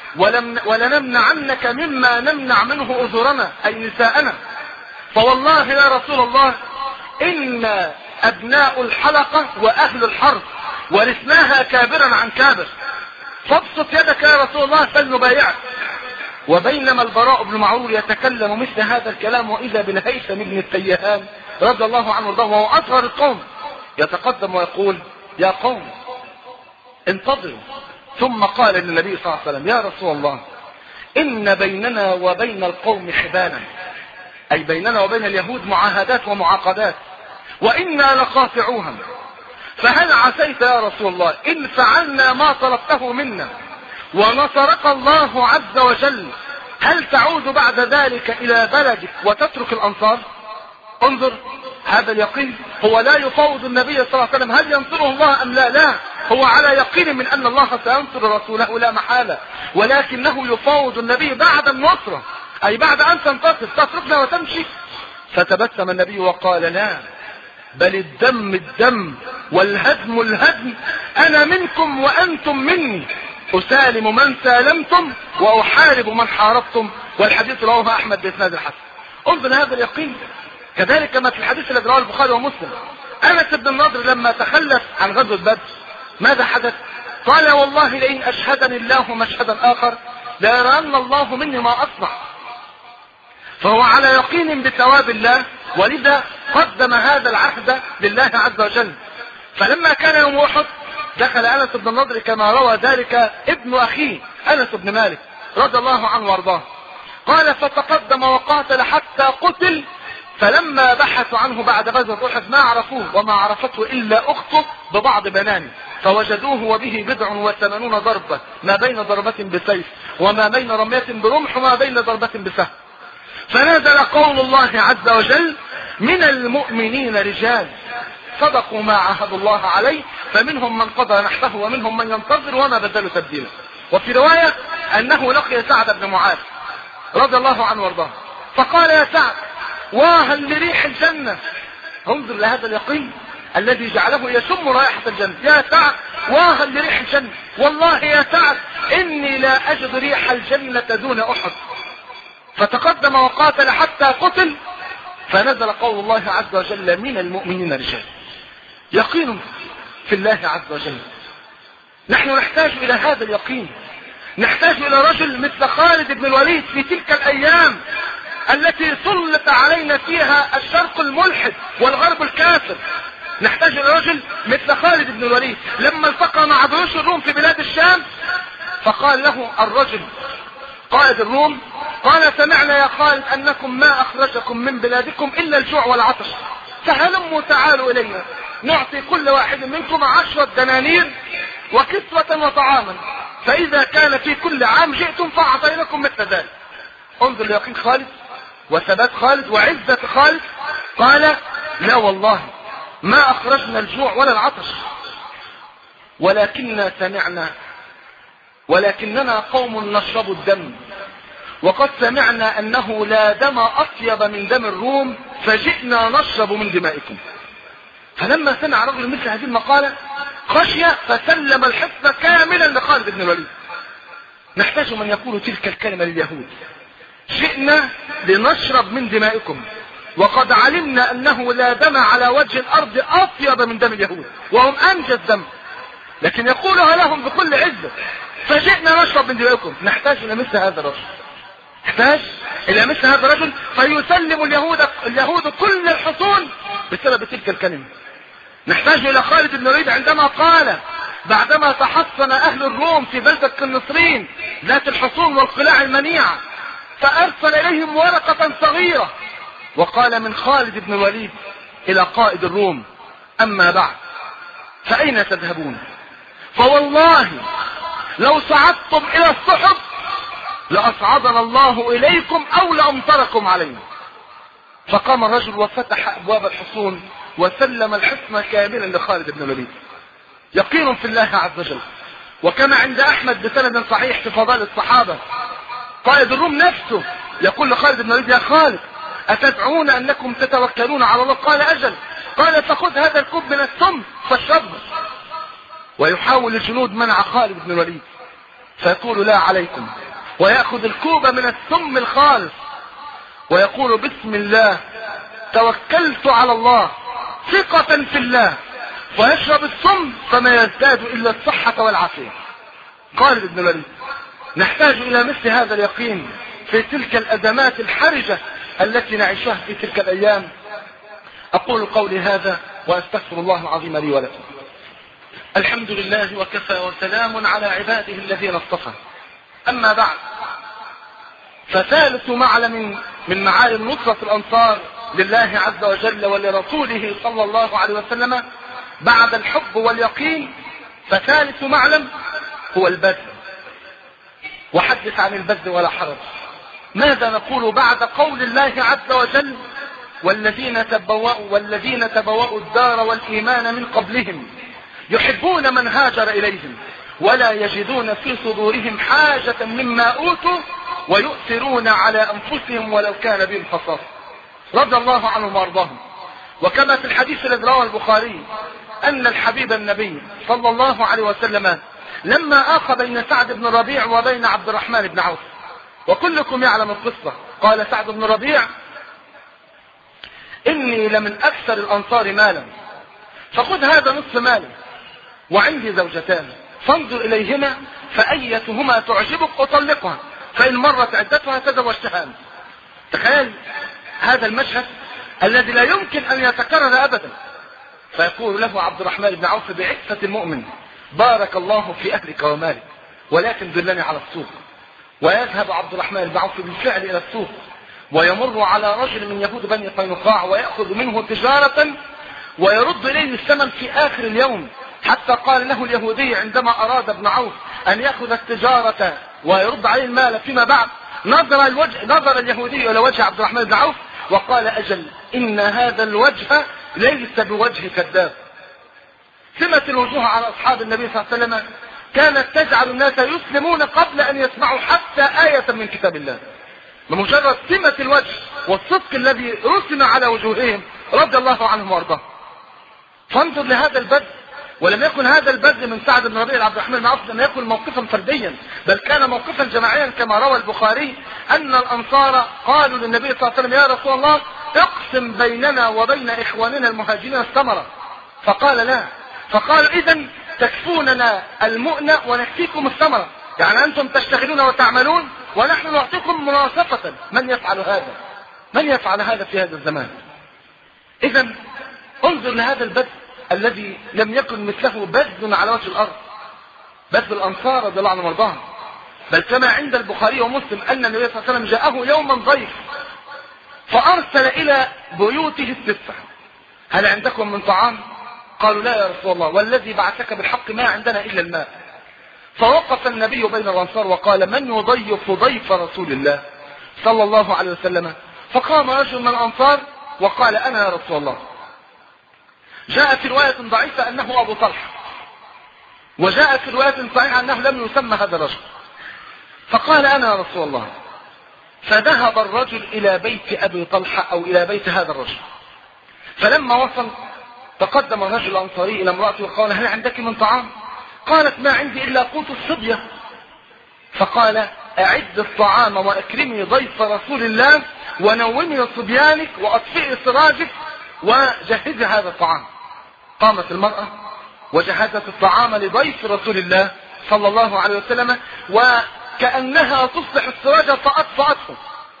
ولنمنعنك مما نمنع منه أذرنا أي نساءنا. فوالله يا رسول الله إن أبناء الحلقة وأهل الحرب ورثناها كابرا عن كابر، فابسط يدك يا رسول الله فلنبايعك. وبينما البراء بن معرور يتكلم مثل هذا الكلام وإذا بالهيثم بن التيهان رضي الله عنه وارضاه وهو أصغر القوم يتقدم ويقول: يا قوم انتظروا. ثم قال للنبي صلى الله عليه وسلم: يا رسول الله، إن بيننا وبين القوم حبالا، أي بيننا وبين اليهود معاهدات ومعاقدات، وإنا لقاطعوها، فهل عسيت يا رسول الله إن فعلنا ما طلبته منا ونصرك الله عز وجل، هل تعود بعد ذلك إلى بلدك وتترك الأنصار؟ انظر هذا اليقين، هو لا يفوض النبي صلى الله عليه وسلم هل ينصره الله أم لا، لا، هو على يقين من أن الله سينصر رسوله لا محالة، ولكنه يفوض النبي بعد النصرة، أي بعد أن تنتصر تتركنا وتمشي. فتبسم النبي وقال: لا، بل الدم الدم والهدم الهدم، أنا منكم وأنتم مني، أسالم من سالمتم وأحارب من حاربتم. والحديث رواه أحمد بإسناد الحسن. انظر هذا اليقين. كذلك ما في الحديث الذي رواه البخاري ومسلم، أنس بن النضر لما تخلف عن غزوة بدر ماذا حدث؟ قال: والله لئن أشهدني الله مشهدا آخر ليرين الله مني ما أصنع. فهو على يقين بثواب الله، ولذا قدم هذا العهد لله عز وجل. فلما كان يوم أحد دخل أنس بن النضر كما روى ذلك ابن أخيه أنس بن مالك رضي الله عنه وارضاه، قال فتقدم وقاتل حتى قتل، فلما بحثوا عنه بعد غزوة أحد ما عرفوه وما عرفته إلا أخته ببعض بنانه، فوجدوه وبه بضع وثمانون ضربة، ما بين ضربة بسيف وما بين رمية برمح وما بين ضربة بسهم. فنزل قول الله عز وجل: من المؤمنين رجال صدقوا ما عاهدوا الله عليه فمنهم من قضى نحبه ومنهم من ينتظر وما بدلوا تبديلا. وفي رواية أنه لقي سعد بن معاذ رضي الله عنه وارضاه، فقال: يا سعد واها لريح الجنة. انظر لهذا اليقين الذي جعله يشم رائحة الجنة. يا سعد واها لريح الجنة، والله يا سعد إني لا أجد ريح الجنة دون أحد. فتقدم وقاتل حتى قتل، فنزل قول الله عز وجل: من المؤمنين رجال. يقين في الله عز وجل. نحن نحتاج إلى هذا اليقين، نحتاج إلى رجل مثل خالد بن الوليد في تلك الأيام التي سلط علينا فيها الشرق الملحد والغرب الكافر. نحتاج إلى رجل مثل خالد بن الوليد لما التقى مع جيوش الروم في بلاد الشام، فقال له الرجل قائد الروم: قال سمعنا يا خالد أنكم ما أخرجكم من بلادكم إلا الجوع والعطش، فهلموا تعالوا إلينا نعطي كل واحد منكم عشرة دنانير وكسوة وطعاما، فإذا كان في كل عام جئتم فأعطيناكم مثل ذلك. انظر ليقين خالد وثبات خالد وعزة خالد. قال: لا والله ما أخرجنا الجوع ولا العطش، ولكننا سمعنا ولكننا قوم نشرب الدم، وقد سمعنا أنه لا دم أطيب من دم الروم فجئنا نشرب من دمائكم. فلما سمع رجل مثل هذه المقالة خشي فسلم الحصن كاملا لخالد بن الوليد. نحتاج من يقول تلك الكلمة لليهود: جئنا لنشرب من دمائكم وقد علمنا أنه لا دم على وجه الأرض أطيب من دم اليهود وهم أنجز دم، لكن يقولها لهم بكل عزة: فجئنا نشرب من دمائكم. نحتاج إلى مثل هذا الرجل، نحتاج إلى مثل هذا الرجل فيسلم اليهود اليهود كل الحصون بسبب تلك الكلمة. نحتاج إلى خالد بن الوليد عندما قال بعدما تحصن أهل الروم في بلدة كالنصرين ذات الحصون والقلاع المنيعة، فأرسل إليهم ورقة صغيرة وقال: من خالد بن الوليد إلى قائد الروم: أما بعد فأين تذهبون؟ فوالله لو صعدتم إلى السحب لأصعدنا الله إليكم أو لأمطركم علينا. فقام الرجل وفتح أبواب الحصون وسلم الحصن كاملا لخالد بن الوليد. يقين في الله عز وجل. وكما عند أحمد بسند صحيح في فضائل الصحابة، قائد الروم نفسه يقول لخالد بن الوليد: يا خالد أتدعون أنكم تتوكلون على الله؟ قال: أجل. قال: فخذ هذا الكوب من السم فاشربه. ويحاول الجنود منع خالد بن الوليد فيقول: لا عليكم، ويأخذ الكوب من السم الخالص ويقول: بسم الله توكلت على الله ثقة في الله، ويشرب السم فما يزداد إلا الصحة والعافية. خالد بن الوليد. نحتاج إلى مثل هذا اليقين في تلك الأزمات الحرجة التي نعيشها في تلك الأيام. أقول قولي هذا وأستغفر الله العظيم لي ولكم. الحمد لله وكفى وسلام على عباده الذين اصطفى. أما بعد، فثالث معلم من معالم نصرة الأنصار لله عز وجل ولرسوله صلى الله عليه وسلم بعد الحب واليقين، فثالث معلم هو البذل. وحدث عن البذل ولا حرج. ماذا نقول بعد قول الله عز وجل: والذين تبوأوا والذين تبوأوا الدار والإيمان من قبلهم يحبون من هاجر إليهم ولا يجدون في صدورهم حاجة مما أوتوا ويؤثرون على أنفسهم ولو كان بهم خصاصة. رضي الله عنهم وارضاهم. وكما في الحديث الذي رواه البخاري أن الحبيب النبي صلى الله عليه وسلم لما آخى بين سعد بن الربيع وبين عبد الرحمن بن عوف، وكلكم يعلم القصة، قال سعد بن الربيع: إني لمن أكثر الأنصار مالا، فخذ هذا نصف مالي، وعندي زوجتان فانظر إليهما فأيتهما تعجبك أطلقها، فإن مرت عدتها تزوجتها. تخيل هذا المشهد الذي لا يمكن أن يتكرر أبدا. فيقول له عبد الرحمن بن عوف بعفة المؤمن: بارك الله في أهلك ومالك، ولكن دلني على السوق. ويذهب عبد الرحمن بن عوف بالفعل إلى السوق، ويمر على رجل من يهود بني قينقاع ويأخذ منه تجارة ويرد إليه الثمن في آخر اليوم، حتى قال له اليهودي عندما أراد ابن عوف أن يأخذ التجارة ويرد عليه المال فيما بعد، نظر, الوجه نظر اليهودي إلى وجه عبد الرحمن بن عوف وقال: أجل، إن هذا الوجه ليس بوجه كذاب. سمة الوجوه على أصحاب النبي صلى الله عليه وسلم كانت تجعل الناس يسلمون قبل أن يسمعوا حتى آية من كتاب الله، بمجرد سمة الوجه والصدق الذي رسم على وجوههم رضي الله عنهم وارضاهم. فانظر لهذا البذل، ولم يكن هذا البذل من سعد بن ربيع عبد الرحمن بن عوف لم يكن موقفا فرديا، بل كان موقفا جماعيا، كما روى البخاري أن الأنصار قالوا للنبي صلى الله عليه وسلم: يا رسول الله، اقسم بيننا وبين إخواننا المهاجرين الثمرة. فقال: لا. فقالوا: إذن تكفوننا المؤنة ونكفيكم الثمرة، يعني أنتم تشتغلون وتعملون ونحن نعطيكم مناصفة. من يفعل هذا؟ من يفعل هذا في هذا الزمان؟ إذن انظر لهذا البذل الذي لم يكن مثله بذل على وجه الأرض، بذل الأنصار رضي الله عنهم وارضاهم. بل كما عند البخاري ومسلم أن النبي صلى الله عليه وسلم جاءه يوما ضيف فأرسل إلى بيوته الستة: هل عندكم من طعام؟ قالوا: لا يا رسول الله، والذي بعثك بالحق ما عندنا إلا الماء. فوقف النبي بين الأنصار وقال: من يضيف ضيف رسول الله صلى الله عليه وسلم؟ فقام رجل من الأنصار وقال: أنا يا رسول الله. جاء في رواية ضعيفة أنه أبو طلحة، وجاء في رواية صحيحة أنه لم يسمى هذا الرجل. فقال: أنا يا رسول الله. فذهب الرجل إلى بيت أبي طلحة أو إلى بيت هذا الرجل، فلما وصل تقدم الرجل الأنصاري إلى امرأته وقال: هل عندك من طعام؟ قالت: ما عندي إلا قوت الصبية. فقال: أعد الطعام وأكرمي ضيف رسول الله ونومي صبيانك وأطفئي سراجك وجهزي هذا الطعام. قامت المرأة وجهزت الطعام لضيف رسول الله صلى الله عليه وسلم، وكأنها تصلح السراج فأطفأته،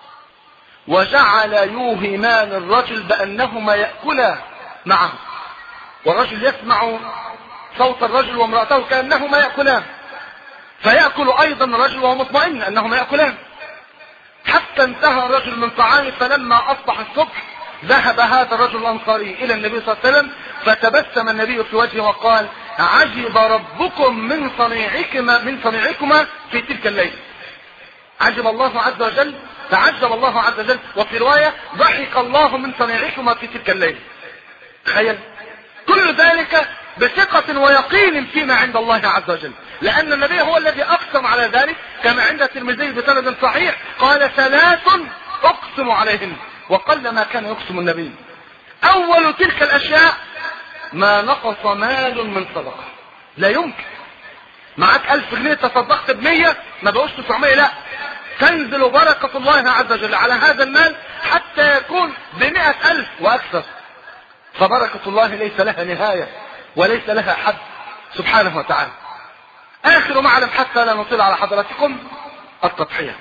وجعل يوهمان الرجل بأنهما يأكلا معه، والرجل يسمع صوت الرجل وامرأته كأنهما يأكلان، فيأكل أيضا الرجل وهو مطمئن أنهما يأكلان، حتى انتهى الرجل من طعامه. فلما أصبح الصبح ذهب هذا الرجل الأنصاري إلى النبي صلى الله عليه وسلم، فتبسم النبي في وجهه وقال: عجب ربكم من صنيعكما من صنيعكما في تلك الليلة. عجب الله عز وجل، تعجب الله عز وجل، وفي رواية ضحك الله من صنيعكما في تلك الليلة. تخيل كل ذلك بثقة ويقين فيما عند الله عز وجل، لأن النبي هو الذي أقسم على ذلك، كما عند الترمذي بسند صحيح قال: ثلاث أقسم عليهن. وقل ما كان يقسم النبي. أول تلك الأشياء: ما نقص مال من صدقة. لا يمكن معك ألف جنيه تصدقت بمية ما بقوش تسعمية، لا، تنزل بركة الله عز وجل على هذا المال حتى يكون بمئة ألف وأكثر. فبركة الله ليس لها نهاية وليس لها حد سبحانه وتعالى. آخر معلم حتى لا نطيل على حضراتكم: التضحية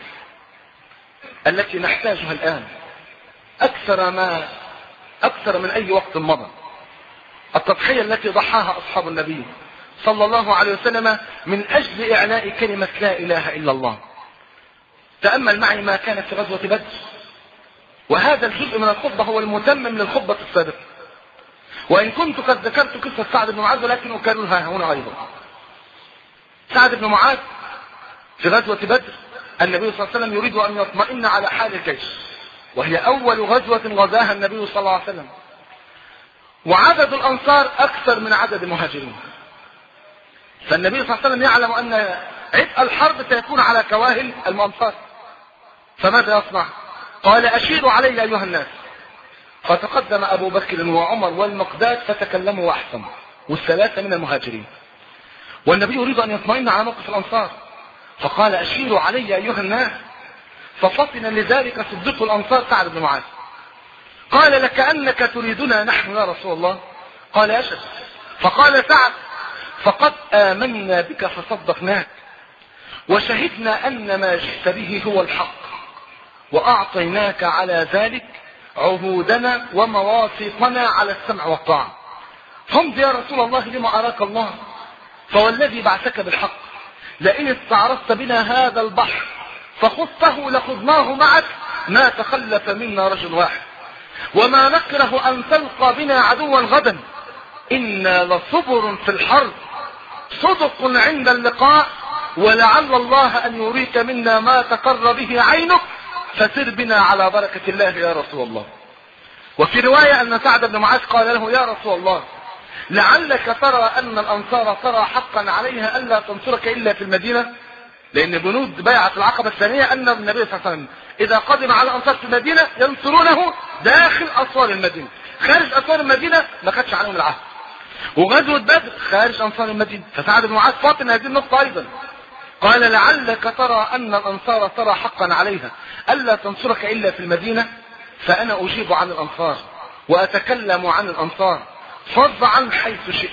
التي نحتاجها الآن أكثر ما أكثر من أي وقت مضى. التضحية التي ضحاها أصحاب النبي صلى الله عليه وسلم من أجل إعلاء كلمة لا إله إلا الله. تأمل معي ما كان في غزوة بدر، وهذا الجزء من الخطبة هو المتمم للخطبة السابقة، وإن كنت قد ذكرت قصة سعد بن معاذ ولكن أكررها هنا أيضا. سعد بن معاذ في غزوة بدر النبي صلى الله عليه وسلم يريد أن يطمئن على حال الجيش، وهي أول غزوة غزاها النبي صلى الله عليه وسلم، وعدد الأنصار أكثر من عدد المهاجرين. فالنبي صلى الله عليه وسلم يعلم أن عبء الحرب سيكون على كواهل الأنصار، فماذا يصنع؟ قال: أشيروا علي أيها الناس. فتقدم أبو بكر وعمر والمقداد فتكلموا وأحسنوا، والثلاثة من المهاجرين، والنبي يريد أن يطمئن على موقف الأنصار، فقال: أشيروا علي أيها الناس. ففطن لذلك صديق الأنصار سعد بن معاذ، قال: لكأنك تريدنا نحن يا رسول الله. قال: أشد. فقال سعد: فقد آمنا بك فصدقناك، وشهدنا أن ما جئت به هو الحق، وأعطيناك على ذلك عهودنا ومواثيقنا على السمع والطاعة. فامض يا رسول الله لما أراك الله، فوالذي بعثك بالحق لئن استعرضت بنا هذا البحر فخذته لخذناه معك ما تخلف منا رجل واحد، وما نكره أن تلقى بنا عدوا غدا، إنا لصبر في الحرب صدق عند اللقاء، ولعل الله أن يريك منا ما تقر به عينك، فسر بنا على بركة الله يا رسول الله. وفي رواية أن سعد بن معاذ قال له يا رسول الله لعلك ترى أن الأنصار ترى حقا عليها ألا تنصرك إلا في المدينة، لأن بنود بيعة العقبة الثانية أن النبي صلى الله عليه وسلم إذا قدم على الأنصار في المدينة ينصرونه داخل أسوار المدينة، خارج أسوار المدينة ما خدش عليهم العهد. وغزوة بدر خارج أنصار المدينة، فسعد بن معاذ فاطن هذه النقطة أيضا. قال لعلك ترى أن الأنصار ترى حقا عليها ألا تنصرك إلا في المدينة، فأنا أجيب عن الأنصار وأتكلم عن الأنصار، فض عن حيث شئت،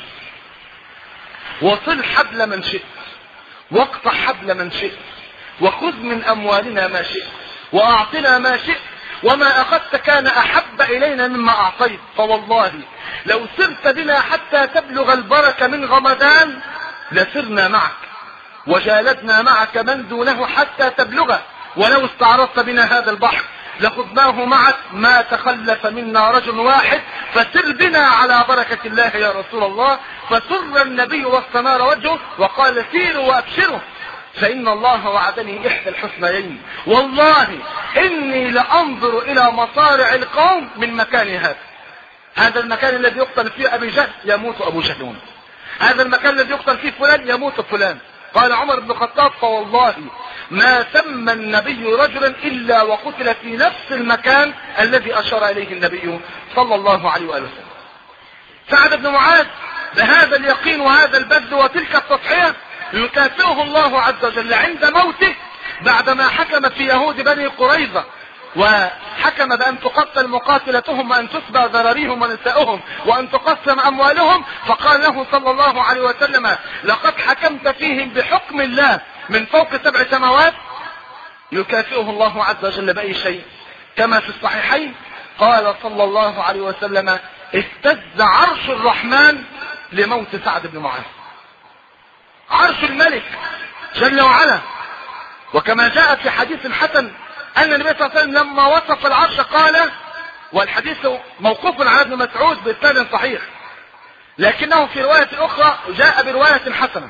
وصل حبل من شئت، واقطع حبل من شئت، وخذ من أموالنا ما شئت، وأعطنا ما شئت، وما أخذت كان أحب إلينا مما أعطيت، فوالله لو سرت بنا حتى تبلغ البركة من غمدان لسرنا معك، وجالدنا معك من دونه حتى تبلغه، ولو استعرضت بنا هذا البحر لخذناه معك ما تخلف منا رجل واحد، فسر بنا على بركة الله يا رسول الله. فسر النبي واستنار وجهه وقال سيروا وابشروا، فإن الله وعدني إحدى الحسنيين، والله إني لأنظر إلى مصارع القوم من مكان هذا. هذا المكان الذي يقتل فيه أبي جهل يموت أبو جهل، هذا المكان الذي يقتل فيه فلان يموت فلان. قال عمر بن الخطاب فوالله ما سمى النبي رجلا إلا وقتل في نفس المكان الذي أشار إليه النبي صلى الله عليه وآله وسلم. سعد بن معاذ بهذا اليقين وهذا البذل وتلك التضحية يكافئه الله عز وجل عند موته، بعدما حكم في يهود بني قريظة وحكم بأن تقتل مقاتلتهم وأن تسبى ذراريهم ونساؤهم وأن تقسم أموالهم، فقال له صلى الله عليه وسلم لقد حكمت فيهم بحكم الله من فوق سبع سماوات. يكافئه الله عز وجل بأي شيء؟ كما في الصحيحين قال صلى الله عليه وسلم اهتز عرش الرحمن لموت سعد بن معاذ، عرش الملك جل وعلا. وكما جاء في حديث حسن أن النبي صلى الله عليه وسلم لما وصف العرش قال، والحديث موقوف على ابن مسعود بإسناد صحيح، لكنه في رواية أخرى جاء برواية حسنة.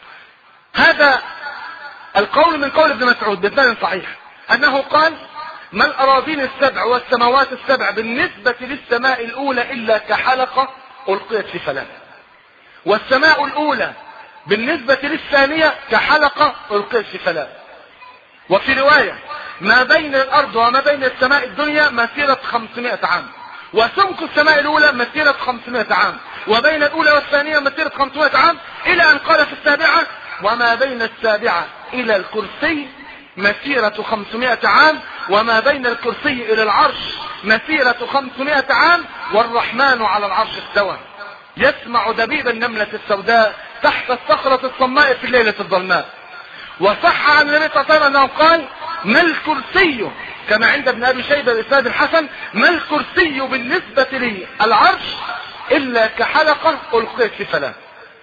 هذا القول من قول ابن مسعود بإسناد صحيح أنه قال ما الأراضين السبع والسماوات السبع بالنسبة للسماء الأولى إلا كحلقة ألقيت في فلاة، والسماء الأولى بالنسبة للثانية كحلقة ألقيت في فلاة. وفي رواية ما بين الأرض وما بين السماء الدنيا مسيرة خمسمائة عام، وسمك السماء الأولى مسيرة خمسمائة عام، وبين الأولى والثانية مسيرة خمسمائة عام، إلى أن قال في السابعة وما بين السابعة إلى الكرسي مسيرة خمسمائة عام، وما بين الكرسي إلى العرش مسيرة خمسمائة عام، والرحمن على العرش استوى يسمع دبيب النملة السوداء تحت الصخرة الصماء في الليلة الظلماء. وصح عن النبي صلى الله عليه وسلم أنه قال ما الكرسي كما عند ابن أبي شيبة بإسناد الحسن ما الكرسي بالنسبة لي العرش إلا كحلقة ألقيت في فلاة،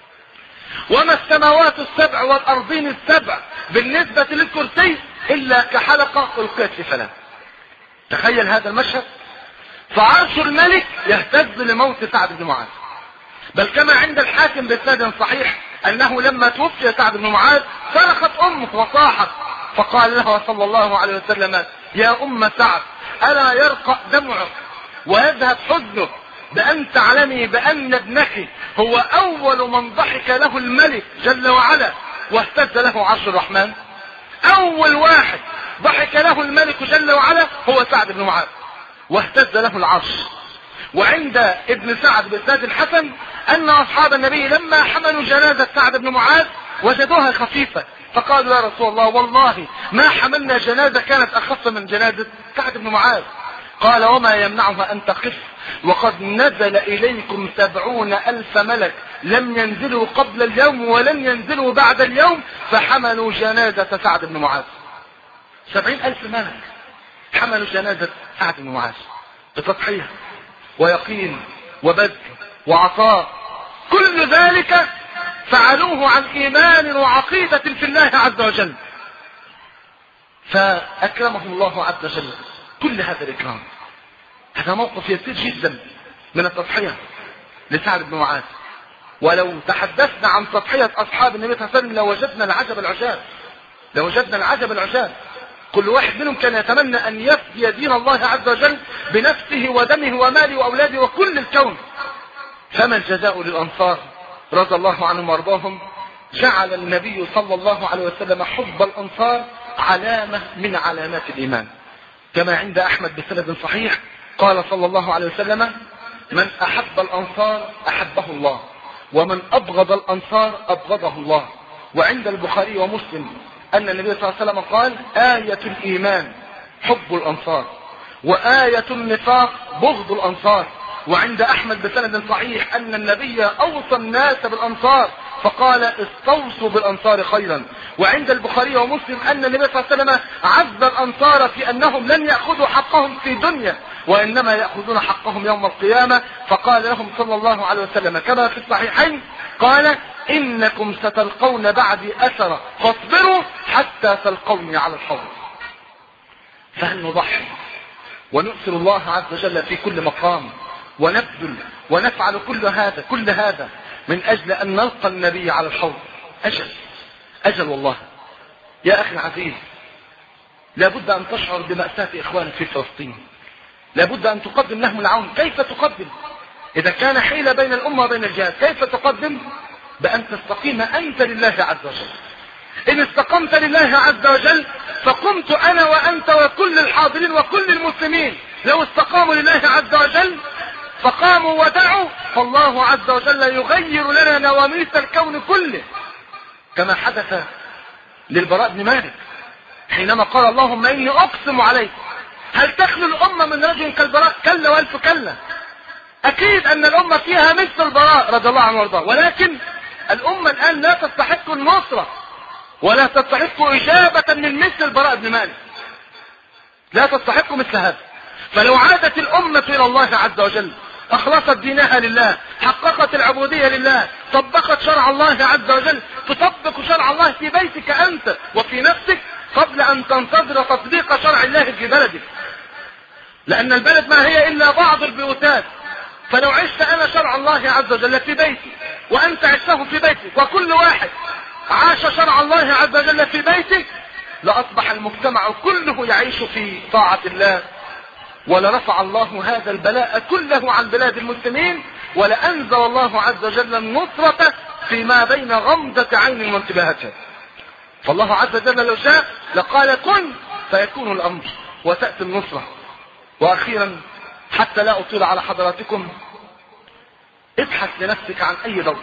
وما السماوات السبع والأرضين السبع بالنسبة للكرسي إلا كحلقة ألقيت في فلاة. تخيل هذا المشهد. فعرش الملك يهتز لموت سعد بن معاذ، بل كما عند الحاكم بإسناد صحيح أنه لما توفي سعد بن معاذ صرخت أمه وصاحت، فقال لها صلى الله عليه وسلم يا أم سعد ألا يرقى دمعك ويذهب حزنك بأن تعلمي بأن ابنك هو أول من ضحك له الملك جل وعلا واهتز له عرش الرحمن. أول واحد ضحك له الملك جل وعلا هو سعد بن معاذ واهتز له العرش. وعند ابن سعد بإسناد الحسن أن أصحاب النبي لما حملوا جنازة سعد بن معاذ وجدوها خفيفة، فقالوا يا رسول الله والله ما حملنا جنازة كانت أخف من جنازة سعد بن معاذ. قال وما يمنعها أن تخف وقد نزل إليكم سبعون ألف ملك لم ينزلوا قبل اليوم ولن ينزلوا بعد اليوم فحملوا جنازة سعد بن معاذ. سبعين ألف ملك حملوا جنازة سعد بن معاذ بتضحية ويقين وبذل وعطاء، كل ذلك فعلوه عن إيمان وعقيدة في الله عز وجل. فأكرمهم الله عز وجل كل هذا الإكرام. هذا موقف يسير جدا من التضحية لسعد بن معاذ. ولو تحدثنا عن تضحية أصحاب النبي صلى الله عليه وسلم لوجدنا العجب العجاب، لوجدنا العجب العجاب. كل واحد منهم كان يتمنى أن يفدي دين الله عز وجل بنفسه ودمه وماله وأولاده وكل الكون. فما الجزاء للأنصار رضي الله عنهم وارضاهم؟ جعل النبي صلى الله عليه وسلم حب الأنصار علامة من علامات الإيمان، كما عند أحمد بسند صحيح قال صلى الله عليه وسلم: من أحب الأنصار أحبه الله، ومن أبغض الأنصار أبغضه الله. وعند البخاري ومسلم أن النبي صلى الله عليه وسلم قال: آية الإيمان حب الأنصار، وآية النفاق بغض الأنصار. وعند أحمد بسند صحيح أن النبي أوصى الناس بالأنصار فقال: استوصوا بالأنصار خيرا. وعند البخاري ومسلم أن النبي صلى الله عليه وسلم عز الأنصار في أنهم لن يأخذوا حقهم في دنيا وإنما يأخذون حقهم يوم القيامة، فقال لهم صلى الله عليه وسلم كما في الصحيحين قال: إنكم ستلقون بعدي أثرا فاصبروا حتى تلقوني على الحوض. فهل نضحي ونؤثر الله عز وجل في كل مقام ونبذل ونفعل كل هذا كل هذا من أجل أن نلقى النبي على الحوض؟ أجل أجل والله. يا أخي العزيز، لابد أن تشعر بمأساة إخوانك في فلسطين، لابد أن تقدم لهم العون. كيف تقدم؟ إذا كان حيلة بين الأمة وبين الجهاد، كيف تقدم؟ بأن تستقيم أنت لله عز وجل. إن استقمت لله عز وجل فقمت أنا وأنت وكل الحاضرين وكل المسلمين. لو استقاموا لله عز وجل فقاموا ودعوا فالله عز وجل يغير لنا نواميس الكون كله، كما حدث للبراء بن مالك حينما قال: اللهم إني أقسم عليك هل تخلو الأمة من رجل كالبراء؟ كلا وألف كلا. أكيد أن الأمة فيها مثل البراء رضي الله عنه وارضاه، ولكن الأمة الآن لا تستحق النصرة ولا تستحق إجابة من مثل البراء بن مالك، لا تستحق مثل هذا. فلو عادت الأمة إلى الله عز وجل، أخلصت دينها لله، حققت العبودية لله، طبقت شرع الله عز وجل، تطبق شرع الله في بيتك أنت وفي نفسك قبل أن تنتظر تطبيق شرع الله في بلدك، لأن البلد ما هي إلا بعض البيوتات. فلو عشت أنا شرع الله عز وجل في بيتي وأنت عشته في بيتك وكل واحد عاش شرع الله عز وجل في بيتك، لأصبح المجتمع كله يعيش في طاعة الله، ولرفع الله هذا البلاء كله عن بلاد المسلمين، ولأنزل الله عز وجل النصرة فيما بين غمضة عين وانتباهتها. فالله عز وجل لو شاء لقال كن فيكون الأمر وتأتي النصرة. وأخيرا حتى لا أطيل على حضراتكم، ابحث لنفسك عن أي دور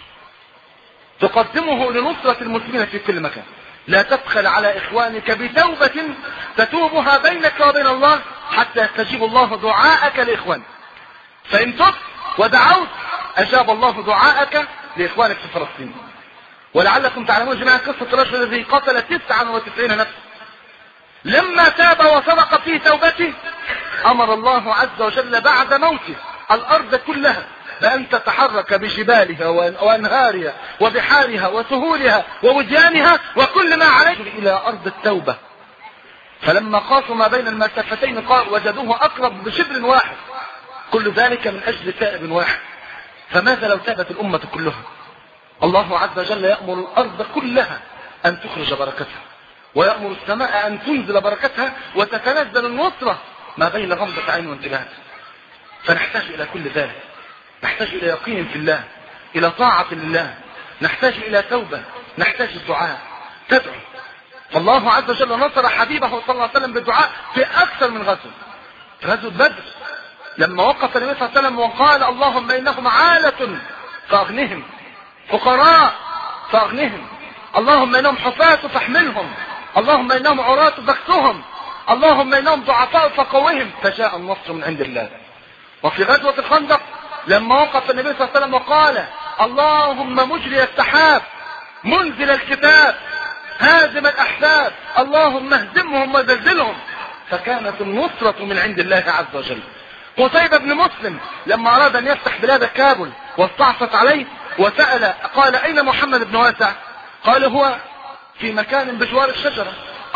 تقدمه لنصرة المسلمين في كل مكان. لا تبخل على إخوانك بتوبة تتوبها بينك وبين الله حتى يستجيب الله دعاءك لإخوانك. فإن تبت ودعوت أجاب الله دعاءك لإخوانك في فلسطين. ولعلكم تعلمون جميعا قصة الرجل الذي قتل تسعة وتسعين نفسا، لما تاب وصدق في توبته أمر الله عز وجل بعد موته الأرض كلها بأن تتحرك بجبالها وأنهارها وبحارها وسهولها ووديانها وكل ما عليه إلى أرض التوبة. فلما قاسوا ما بين المسافتين قال وجدوه أقرب بشبر واحد، كل ذلك من أجل تائب واحد. فماذا لو تابت الأمة كلها؟ الله عز وجل يأمر الأرض كلها أن تخرج بركتها، ويأمر السماء أن تنزل بركتها، وتتنزل النصرة ما بين غمضة عين وانتباه. فنحتاج إلى كل ذلك، نحتاج إلى يقين في الله، إلى طاعة لله، نحتاج إلى توبة، نحتاج الدعاء. تدعو. فالله عز وجل نصر حبيبه صلى الله عليه وسلم بالدعاء في أكثر من غزوة. غزوة بدر لما وقف النبي صلى الله عليه وسلم وقال اللهم إنهم عالة فأغنهم، فقراء فأغنهم، اللهم إنهم حفاة فاحملهم، اللهم إنهم عراة فاكسهم، اللهم إنهم ضعفاء فقوهم. فجاء النصر من عند الله. وفي غزوة الخندق لما وقف النبي صلى الله عليه وسلم وقال اللهم مجري السحاب منزل الكتاب هازم الأحزاب اللهم اهزمهم وزلزلهم، فكانت النصرة من عند الله عز وجل. قتيبة بن مسلم لما أراد أن يفتح بلاد كابل واستعصت عليه وسأل قال أين محمد بن واسع؟ قال هو في مكان بجوار الشجرة.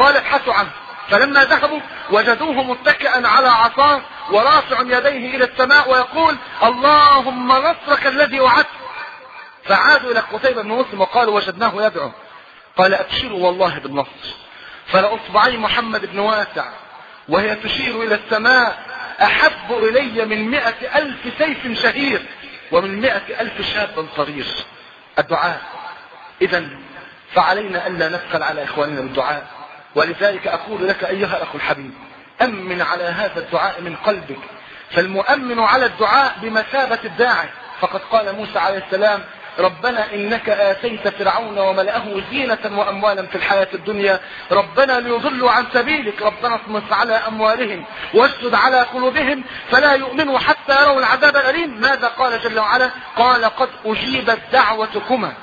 قال ابحثوا عنه. فلما ذهبوا وجدوه متكئا على عصاه ورافع يديه الى السماء ويقول اللهم نصرك الذي وعدت. فعادوا الى قتيبة بن مسلم وقالوا وجدناه يدعو. قال ابشروا والله بالنصر. فلأصبعي محمد بن واسع وهي تشير الى السماء احب الي من مئة الف سيف شهير ومن مئة الف شاب صغير. الدعاء. اذا فعلينا الا نبخل على اخواننا بالدعاء. ولذلك اقول لك ايها الاخ الحبيب امن على هذا الدعاء من قلبك، فالمؤمن على الدعاء بمثابة الداعي. فقد قال موسى عليه السلام ربنا إنك آتيت فرعون وملأه زينة وأموالا في الحياة الدنيا ربنا ليضلوا عن سبيلك ربنا اطمس على أموالهم واشدد على قلوبهم فلا يؤمنوا حتى يروا العذاب الأليم. ماذا قال جل وعلا؟ قال قد أجيبت دعوتكما،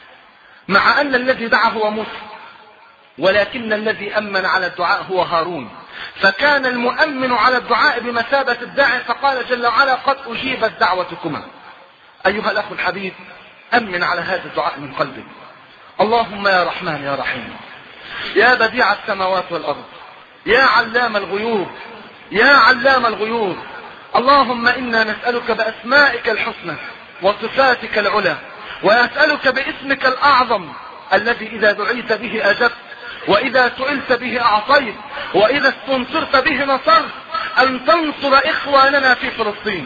مع أن الذي دعا هو موسى، ولكن الذي أمن على الدعاء هو هارون. فكان المؤمن على الدعاء بمثابة الداعي، فقال جل وعلا قد أجيبت دعوتكما. أيها الأخ الحبيب أمن على هذا الدعاء من قلبك. اللهم يا رحمن يا رحيم يا بديع السماوات والأرض يا علام الغيوب يا علام الغيوب، اللهم إنا نسألك بأسمائك الحسنى وصفاتك العلى، وأسألك باسمك الأعظم الذي إذا دعيت به أجبت، وإذا سئلت به أعطيت، وإذا استنصرت به نصرت، أن تنصر إخواننا في فلسطين.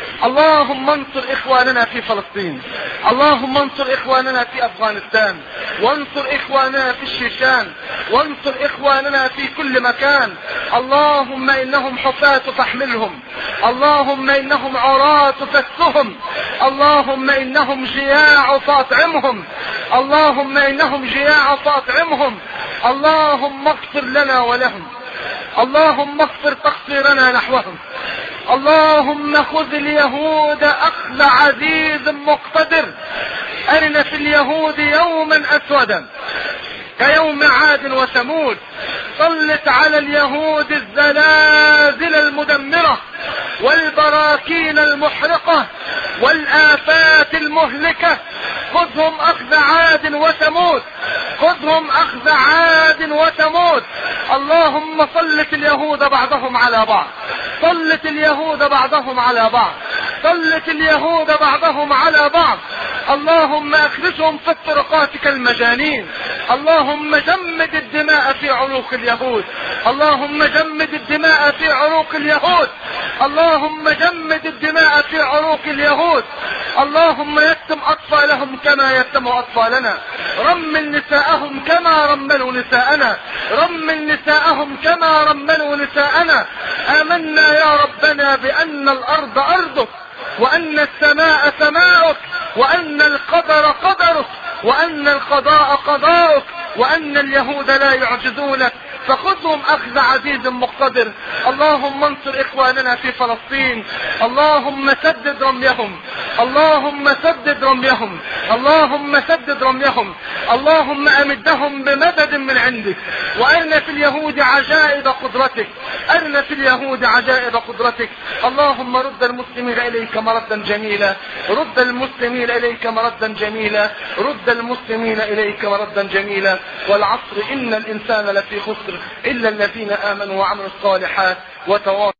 اللهم انصر إخواننا في فلسطين، اللهم انصر إخواننا في أفغانستان، وانصر إخواننا في الشيشان، وانصر إخواننا في كل مكان. اللهم إنهم حفاة فاحملهم، اللهم إنهم عراة فاكسهم، اللهم إنهم جياع فاطعمهم، اللهم إنهم جياع فاطعمهم. اللهم اغفر لنا ولهم، اللهم اغفر تقصيرنا نحوهم. اللهم خذ اليهود أخذ عزيز مقتدر، أرنا في اليهود يوما أسودا كيوم عاد وثمود، سلط على اليهود الزلازل المدمرة والبراكين المحرقة والآفات المهلكة. خذهم أخذ عاد وثمود، خذهم أخذ عاد وثمود. اللهم سلط اليهود بعضهم على بعض، سلط اليهود بعضهم على بعض، سلط اليهود بعضهم على بعض. اللهم اخرجهم في الطرقات كالمجانين. اللهم جمد الدماء في عروق اليهود، اللهم جمد الدماء في عروق اليهود، اللهم جمد الدماء في عروق اليهود. اللهم يتم أطفالهم كما يتم أطفالنا، رمل نساءهم كما رملوا نساءنا، رمل نساءهم كما رملوا نساءنا. آمنا يا ربنا بأن الأرض أرضك، وأن السماء سماؤك، وأن القدر قدرك، وأن القضاء قضاؤك، وأن اليهود لا يعجزونك. فخذهم أخذ عزيز مقتدر. اللهم انصر إخواننا في فلسطين، اللهم سدد رميهم، اللهم سدد رميهم، اللهم سدد رميهم. اللهم أمدهم بمدد من عندك، وأرنا في اليهود عجائب قدرتك، أرنا في اليهود عجائب قدرتك. اللهم رد المسلمين إليك مردا جميلا، رد المسلمين إليك مردا جميلا، رد المسلمين إليك مردا جميلا. والعصر إن الإنسان لفي خسر إلا الذين آمنوا وعملوا الصالحات وتواصوا